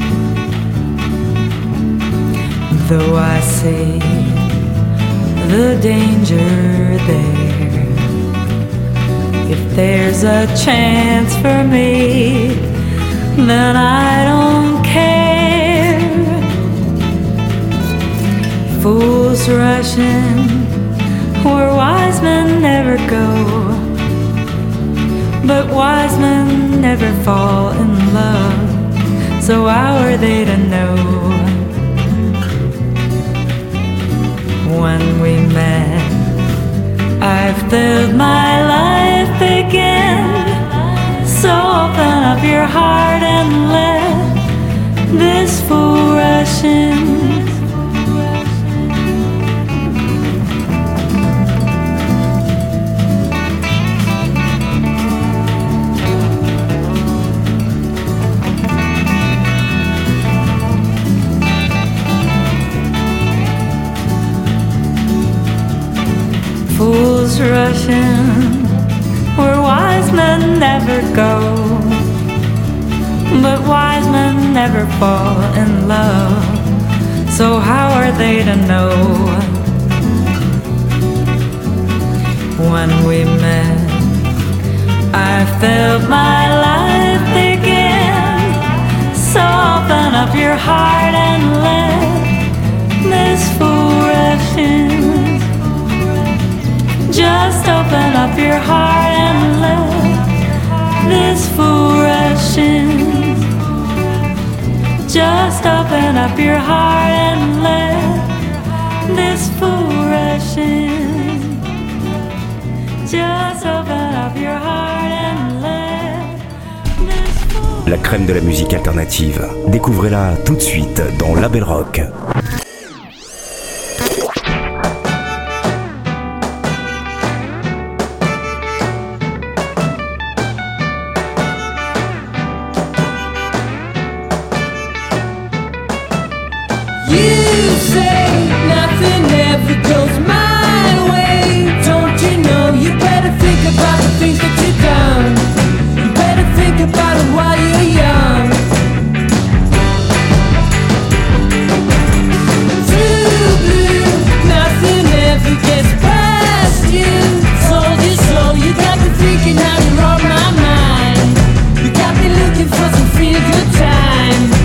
Though I see the danger there, if there's a chance for me, then I don't care. Fools rush in where wise men never go, but wise men never fall in love, so how are they to know? When we met, I felt my life begin, so open up your heart and let this fool rush in. Fools rush in where wise men never go, but wise men never fall in love, so how are they to know? When we met, I felt my life begin, so open up your heart and let this fool rush in. Just open up your heart and let this fool rush in. Just open up your heart and let this fool rush in. Just open up your heart and let this fool. La crème de la musique alternative. Découvrez-la tout de suite dans Label Rock.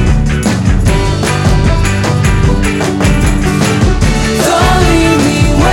Don't leave me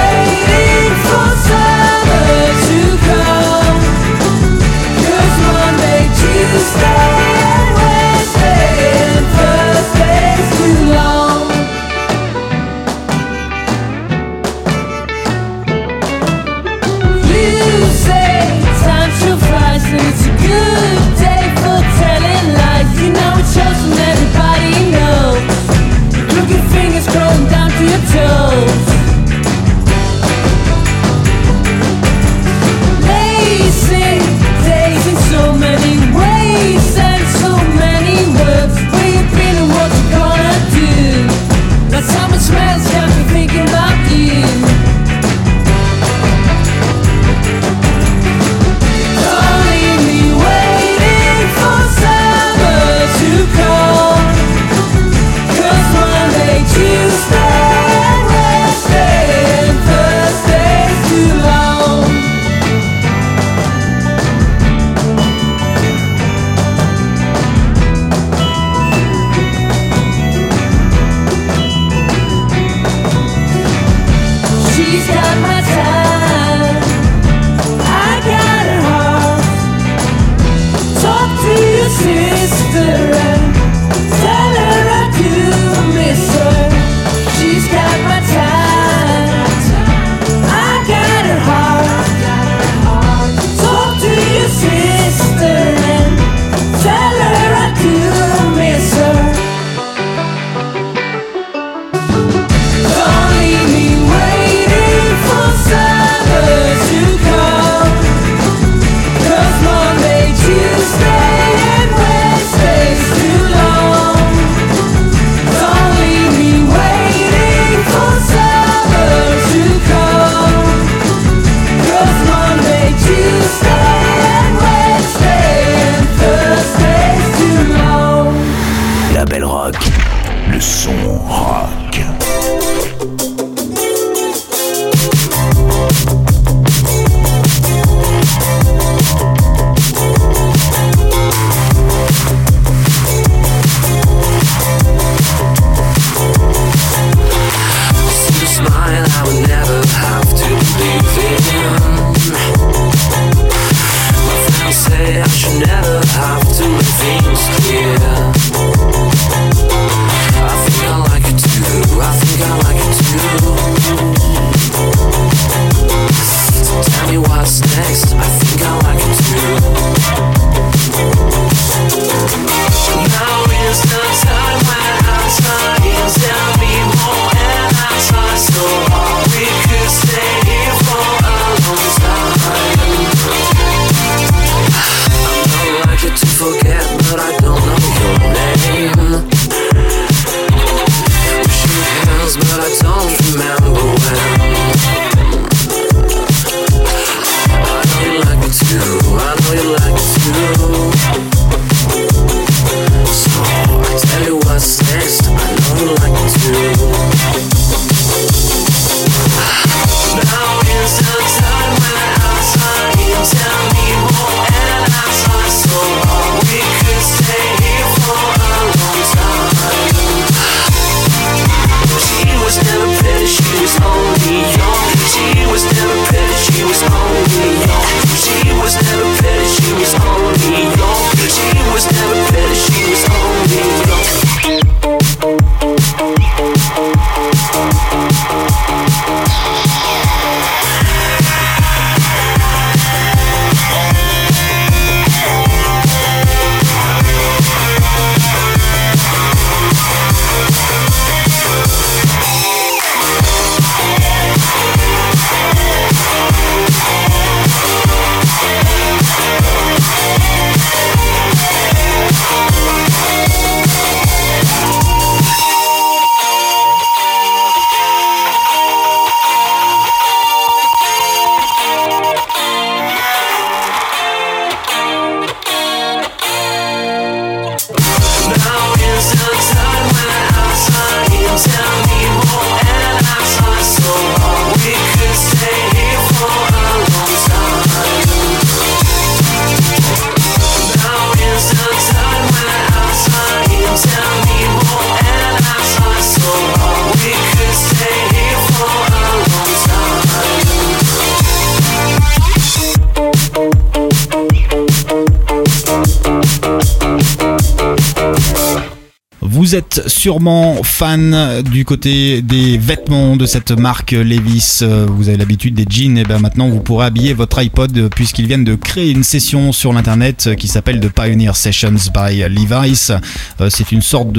Vous êtes sûrement fan du côté des vêtements de cette marque Levi's. Vous avez l'habitude des jeans, et bien maintenant vous pourrez habiller votre iPod puisqu'ils viennent de créer une session sur l'internet qui s'appelle The Pioneer Sessions by Levi's. C'est une sorte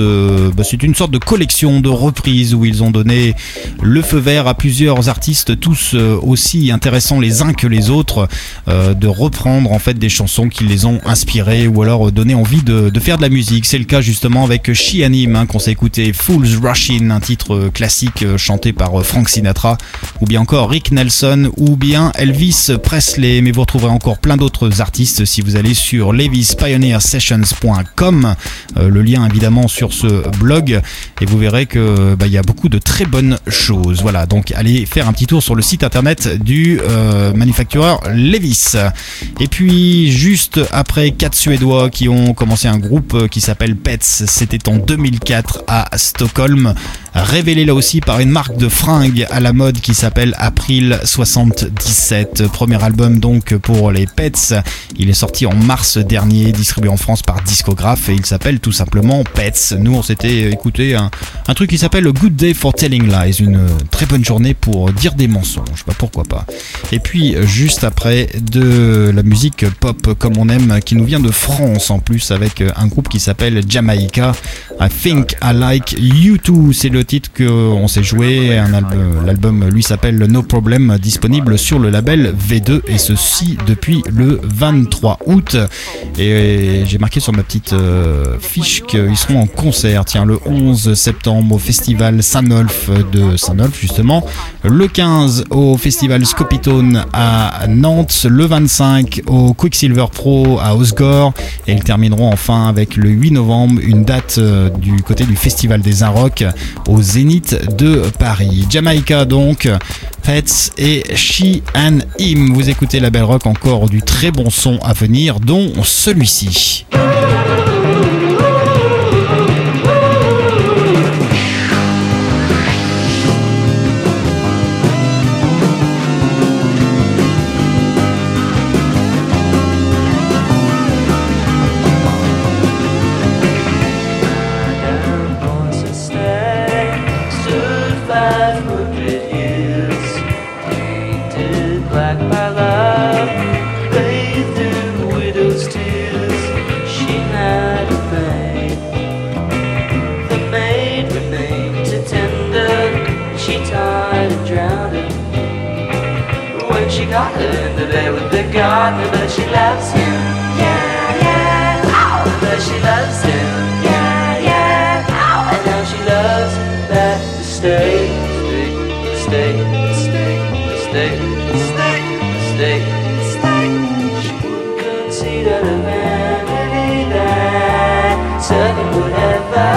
de collection de reprises où ils ont donné le feu vert à plusieurs artistes, tous aussi intéressants les uns que les autres, de reprendre en fait des chansons qui les ont inspirés ou alors donné envie de faire de la musique. C'est le cas justement avec She and Him, qu'on s'est écouté, Fools Rush In, un titre classique chanté par Frank Sinatra, ou bien encore Rick Nelson, ou bien Elvis Presley. Mais vous retrouverez encore plein d'autres artistes si vous allez sur levispioneersessions.com, le lien évidemment sur ce blog, et vous verrez que y a beaucoup de très bonnes choses. Voilà, donc allez faire un petit tour sur le site internet du manufactureur Levi's. Et puis juste après, 4 Suédois qui ont commencé un groupe qui s'appelle Pets. C'était en 2004 à Stockholm, révélé là aussi par une marque de fringues à la mode qui s'appelle April 77. Premier album donc pour les Pets. Il est sorti en mars dernier, distribué en France par Discographe, et il s'appelle tout simplement Pets. Nous on s'était écouté un truc qui s'appelle A Good Day for Telling Lies, une très bonne journée pour dire des mensonges, pourquoi pas. Et puis juste après, de la musique pop comme on aime, qui nous vient de France en plus, avec un groupe qui s'appelle Jamaica. I Think I Like You Too, c'est le titre qu'on s'est joué. L'album lui s'appelle No Problem, disponible sur le label V2, et ceci depuis le 23 août. Et j'ai marqué sur ma petite fiche qu'ils seront en concert, tiens, le 11 septembre au festival Saint-Nolf de Saint-Nolf justement, le 15 au festival Scopitone à Nantes, le 25 au Quicksilver Pro à Osgore, et ils termineront enfin avec le 8 novembre une date du côté du Festival des Inrocks au Zénith de Paris. Jamaica donc, Pets et She and Him. Vous écoutez la Belle Rock, encore du très bon son à venir, dont celui-ci. Got her into bed with the gardener, but she loves him, yeah, yeah. Oh, but she loves him, yeah, yeah. Oh, and now she loves that to stay, stay, stay, stay, stay, stay, stay. She wouldn't concede out of vanity that second would ever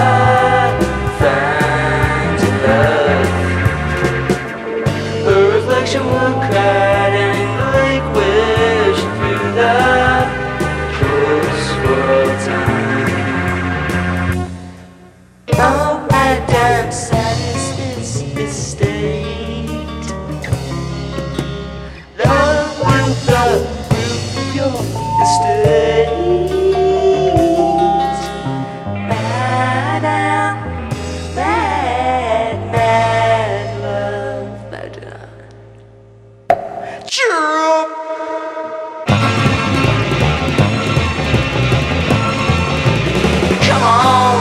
find to love. Her reflection would cry. Oh, my damn sad is this state. Love will flood through your estate. Madam, mad, mad love, madam. Cheer up. Come on.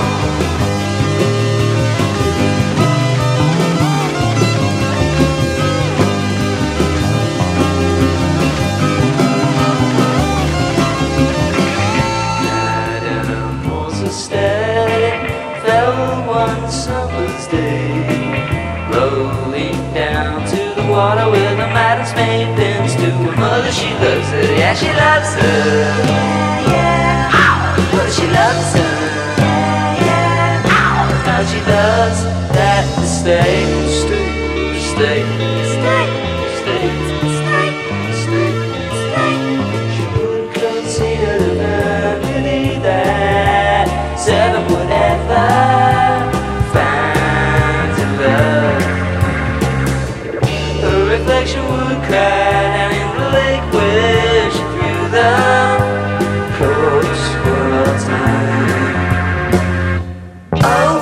Summer's day, rolling down to the water where the madam's maid bends to her mother. She loves her, yeah, she loves her, yeah, yeah. Ow! But she loves her, yeah, yeah. Ow! Now she loves that to stay, stay, stay, stay, stay, stay, stay, stay. She wouldn't consider the vanity that seven would ever. Reflection would cry down in the lake where she threw the coats for all time. Oh,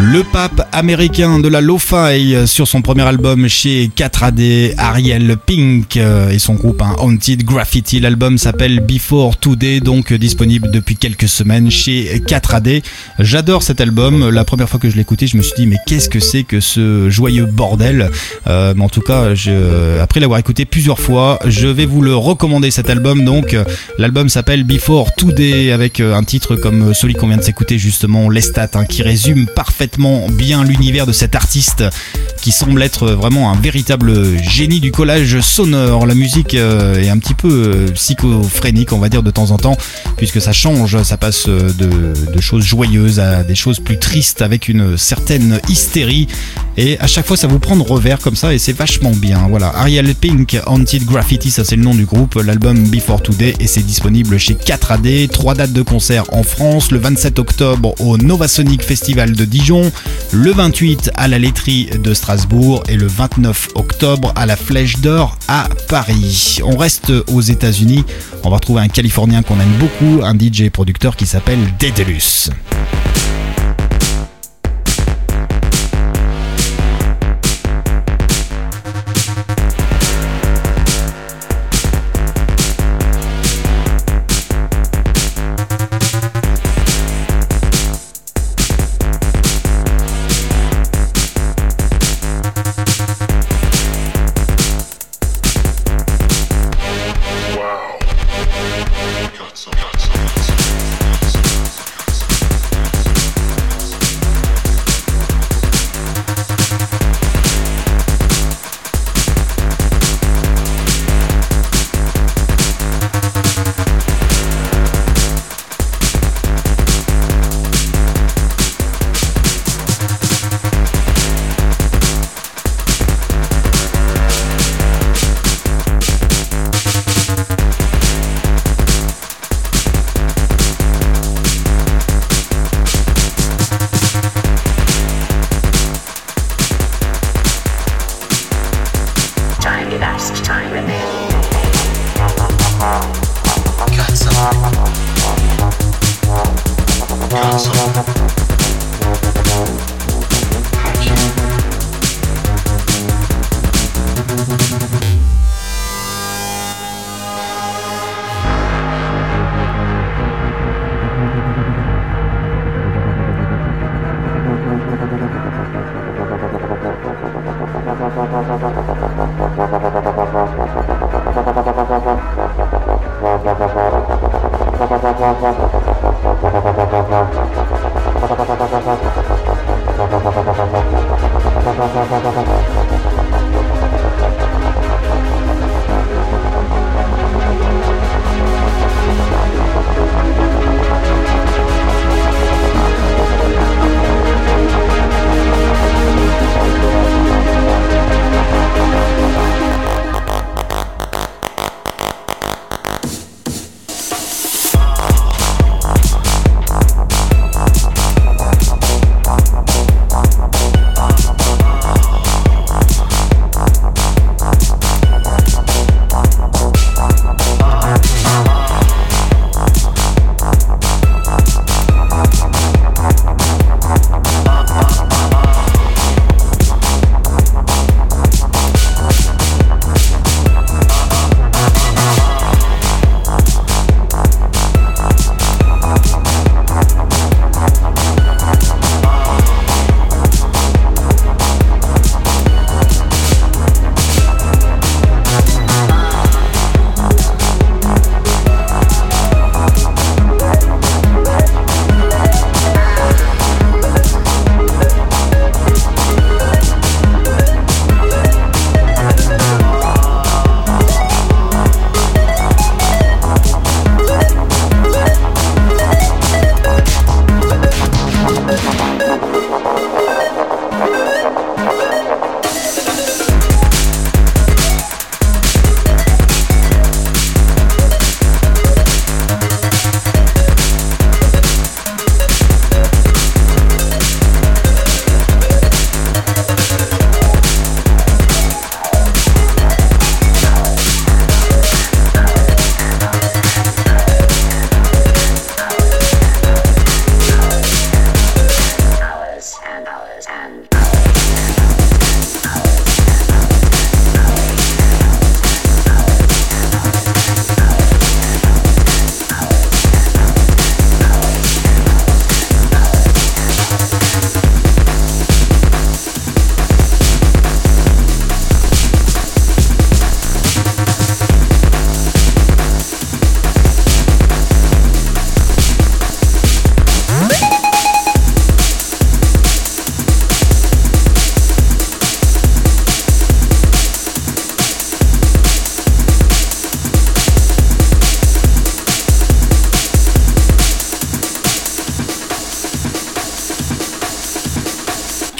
Le pape américain de la lo-fi sur son premier album chez 4AD, Ariel Pink et son groupe Haunted Graffiti. L'album s'appelle Before Today, donc disponible depuis quelques semaines chez 4AD. J'adore cet album. La première fois que je l'ai écouté, je me suis dit mais qu'est-ce que c'est que ce joyeux bordel. Mais en tout cas, après l'avoir écouté plusieurs fois, je vais vous le recommander cet album. Donc l'album s'appelle Before Today avec un titre comme celui qu'on vient de s'écouter justement, Lestat, qui résume parfaitement bien l'univers de cet artiste qui semble être vraiment un véritable génie du collage sonore. La musique est un petit peu psychophrénique, on va dire, de temps en temps, puisque ça change, ça passe de choses joyeuses à des choses plus tristes avec une certaine hystérie, et à chaque fois ça vous prend de revers comme ça et c'est vachement bien. Voilà, Ariel Pink, Haunted Graffiti, ça c'est le nom du groupe, l'album Before Today, et c'est disponible chez 4AD. 3 dates de concert en France, le 27 octobre au Novasonic Festival de Dijon, le 28 à la Laiterie de Strasbourg et le 29 octobre à la Flèche d'Or à Paris. On reste aux États-Unis, on va retrouver un Californien qu'on aime beaucoup, un DJ et producteur qui s'appelle Daedalus.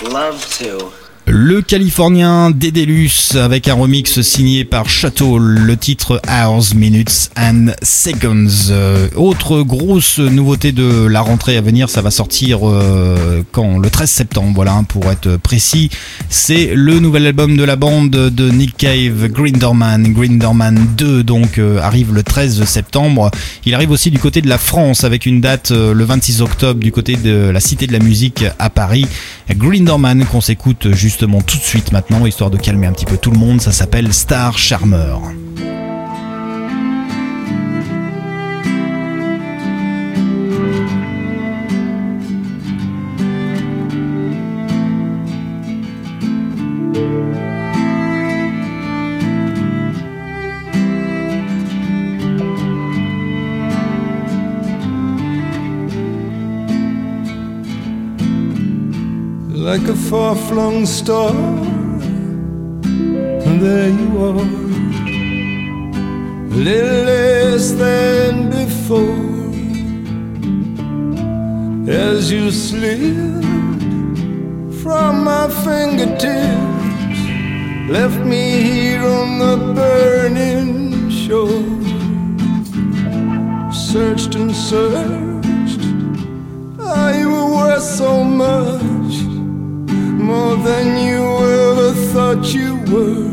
love to. Le Californien Dédalus avec un remix signé par Chateau, le titre Hours, Minutes and Seconds. Autre grosse nouveauté de la rentrée à venir, ça va sortir quand le 13 septembre, voilà, pour être précis. C'est le nouvel album de la bande de Nick Cave, Grinderman 2, donc arrive le 13 septembre. Il arrive aussi du côté de la France avec une date le 26 octobre du côté de la Cité de la Musique à Paris. Grinderman qu'on s'écoute justement tout de suite maintenant, histoire de calmer un petit peu tout le monde. Ça s'appelle Star Charmer. Like a far-flung star, there you are, a little less than before, as you slid from my fingertips, left me here on the burning shore. Searched and searched, you were worth so much, more than you ever thought you were.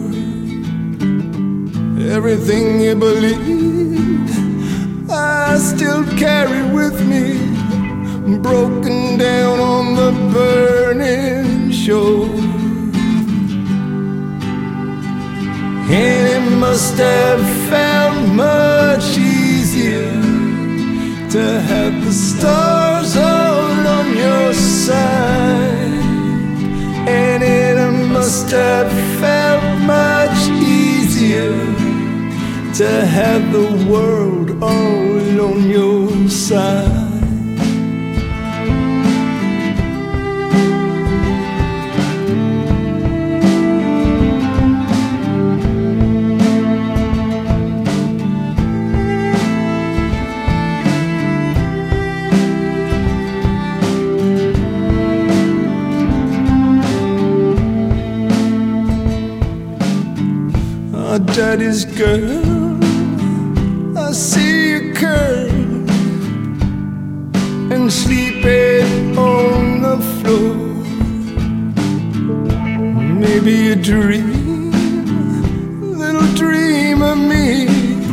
Everything you believed, I still carry with me, broken down on the burning shore. And it must have felt much easier to have the stars all on your side. And it must have felt much easier to have the world all on your side. Daddy's girl, I see you curl and sleeping on the floor. Maybe a dream, little dream of me,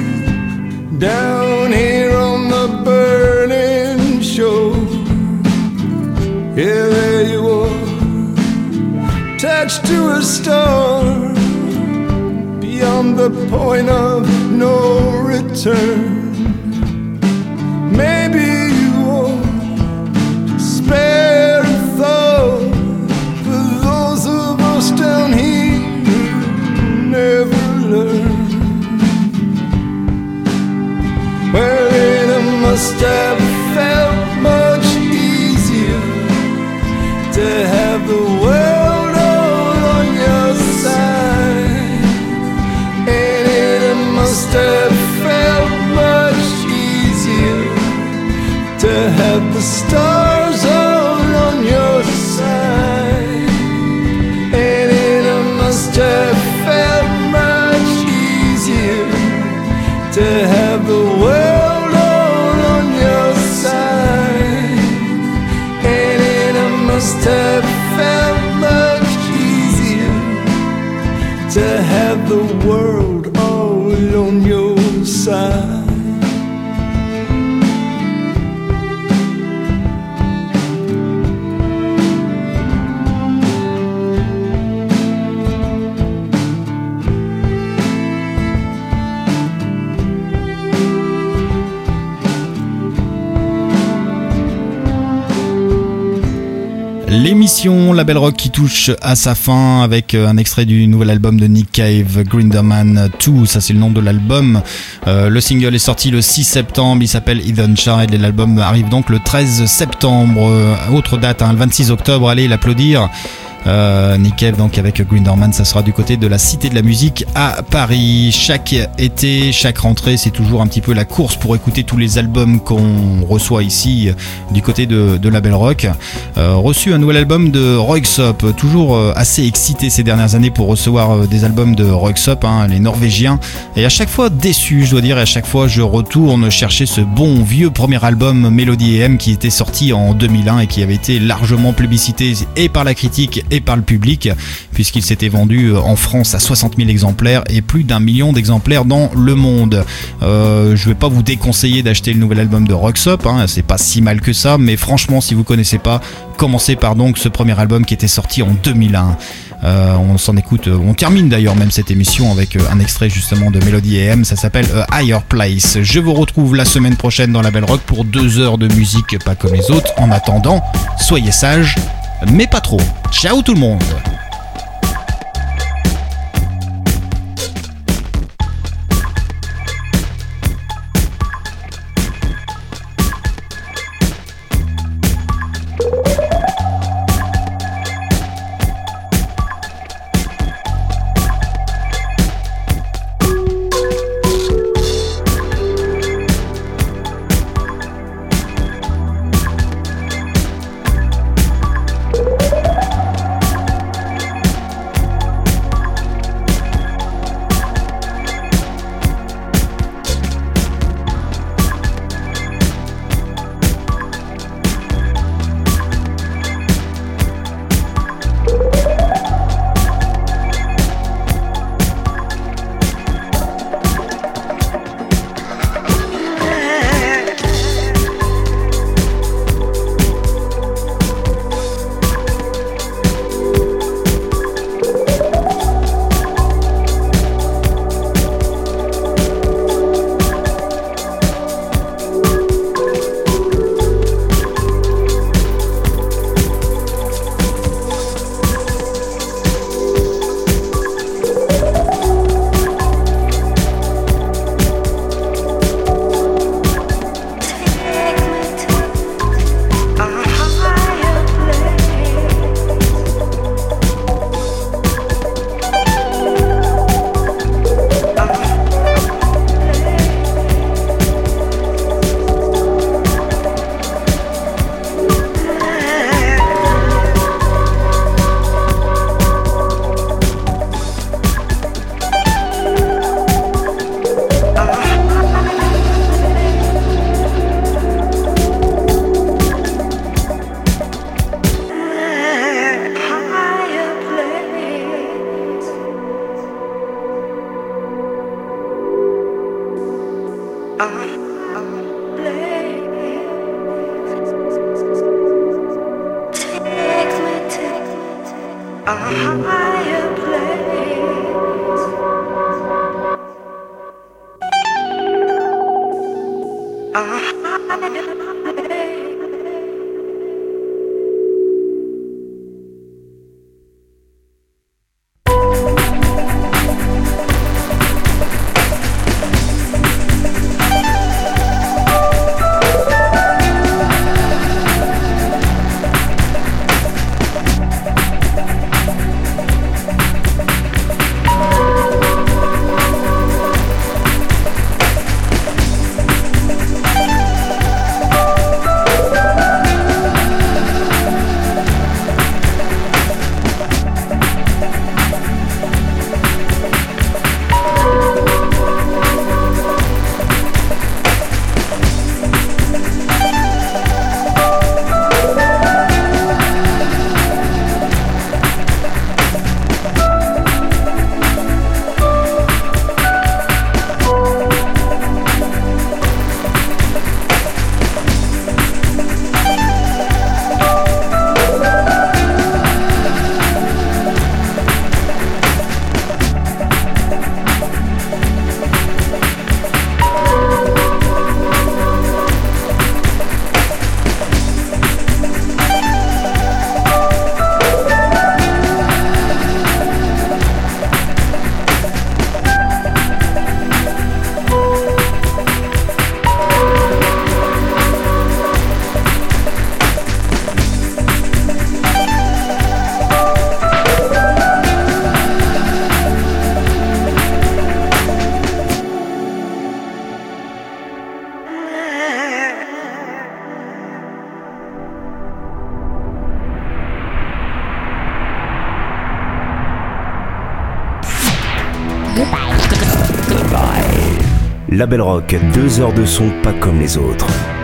down here on the burning shore. Yeah, there you are, attached to a star, beyond the point of no return. Maybe you won't spare a thought for those of us down here who never learn. Well, it must have felt much easier to have the world all on your side. Must have felt much easier to have the stars all on your side. And it must have felt much easier to have the world all on your side. And it must have felt much easier to have the world on your side. L'émission Label Rock qui touche à sa fin avec un extrait du nouvel album de Nick Cave, Grinderman 2, ça c'est le nom de l'album. Le single est sorti le 6 septembre, il s'appelle Eden Child et l'album arrive donc le 13 septembre. Autre date, le 26 octobre, allez l'applaudir. Nick Cave donc avec Green Dorman, ça sera du côté de la Cité de la Musique à Paris. Chaque été, chaque rentrée, c'est toujours un petit peu la course pour écouter tous les albums qu'on reçoit ici du côté de Label Rock. Reçu un nouvel album de Röyksopp, toujours assez excité ces dernières années pour recevoir des albums de Röyksopp, les Norvégiens, et à chaque fois déçu, je dois dire, et à chaque fois je retourne chercher ce bon vieux premier album Melody AM qui était sorti en 2001 et qui avait été largement plébiscité et par la critique et par le public, puisqu'il s'était vendu en France à 60 000 exemplaires et plus d'1 million d'exemplaires dans le monde. Je vais pas vous déconseiller d'acheter le nouvel album de Röyksopp, c'est pas si mal que ça, mais franchement, si vous connaissez pas, commencez par donc ce premier album qui était sorti en 2001. On s'en écoute, on termine d'ailleurs même cette émission avec un extrait justement de Melody AM, ça s'appelle A Higher Place. Je vous retrouve la semaine prochaine dans Label Rock pour 2 heures de musique pas comme les autres. En attendant, soyez sages, mais pas trop. Ciao tout le monde. Label Rock, 2 heures de son pas comme les autres.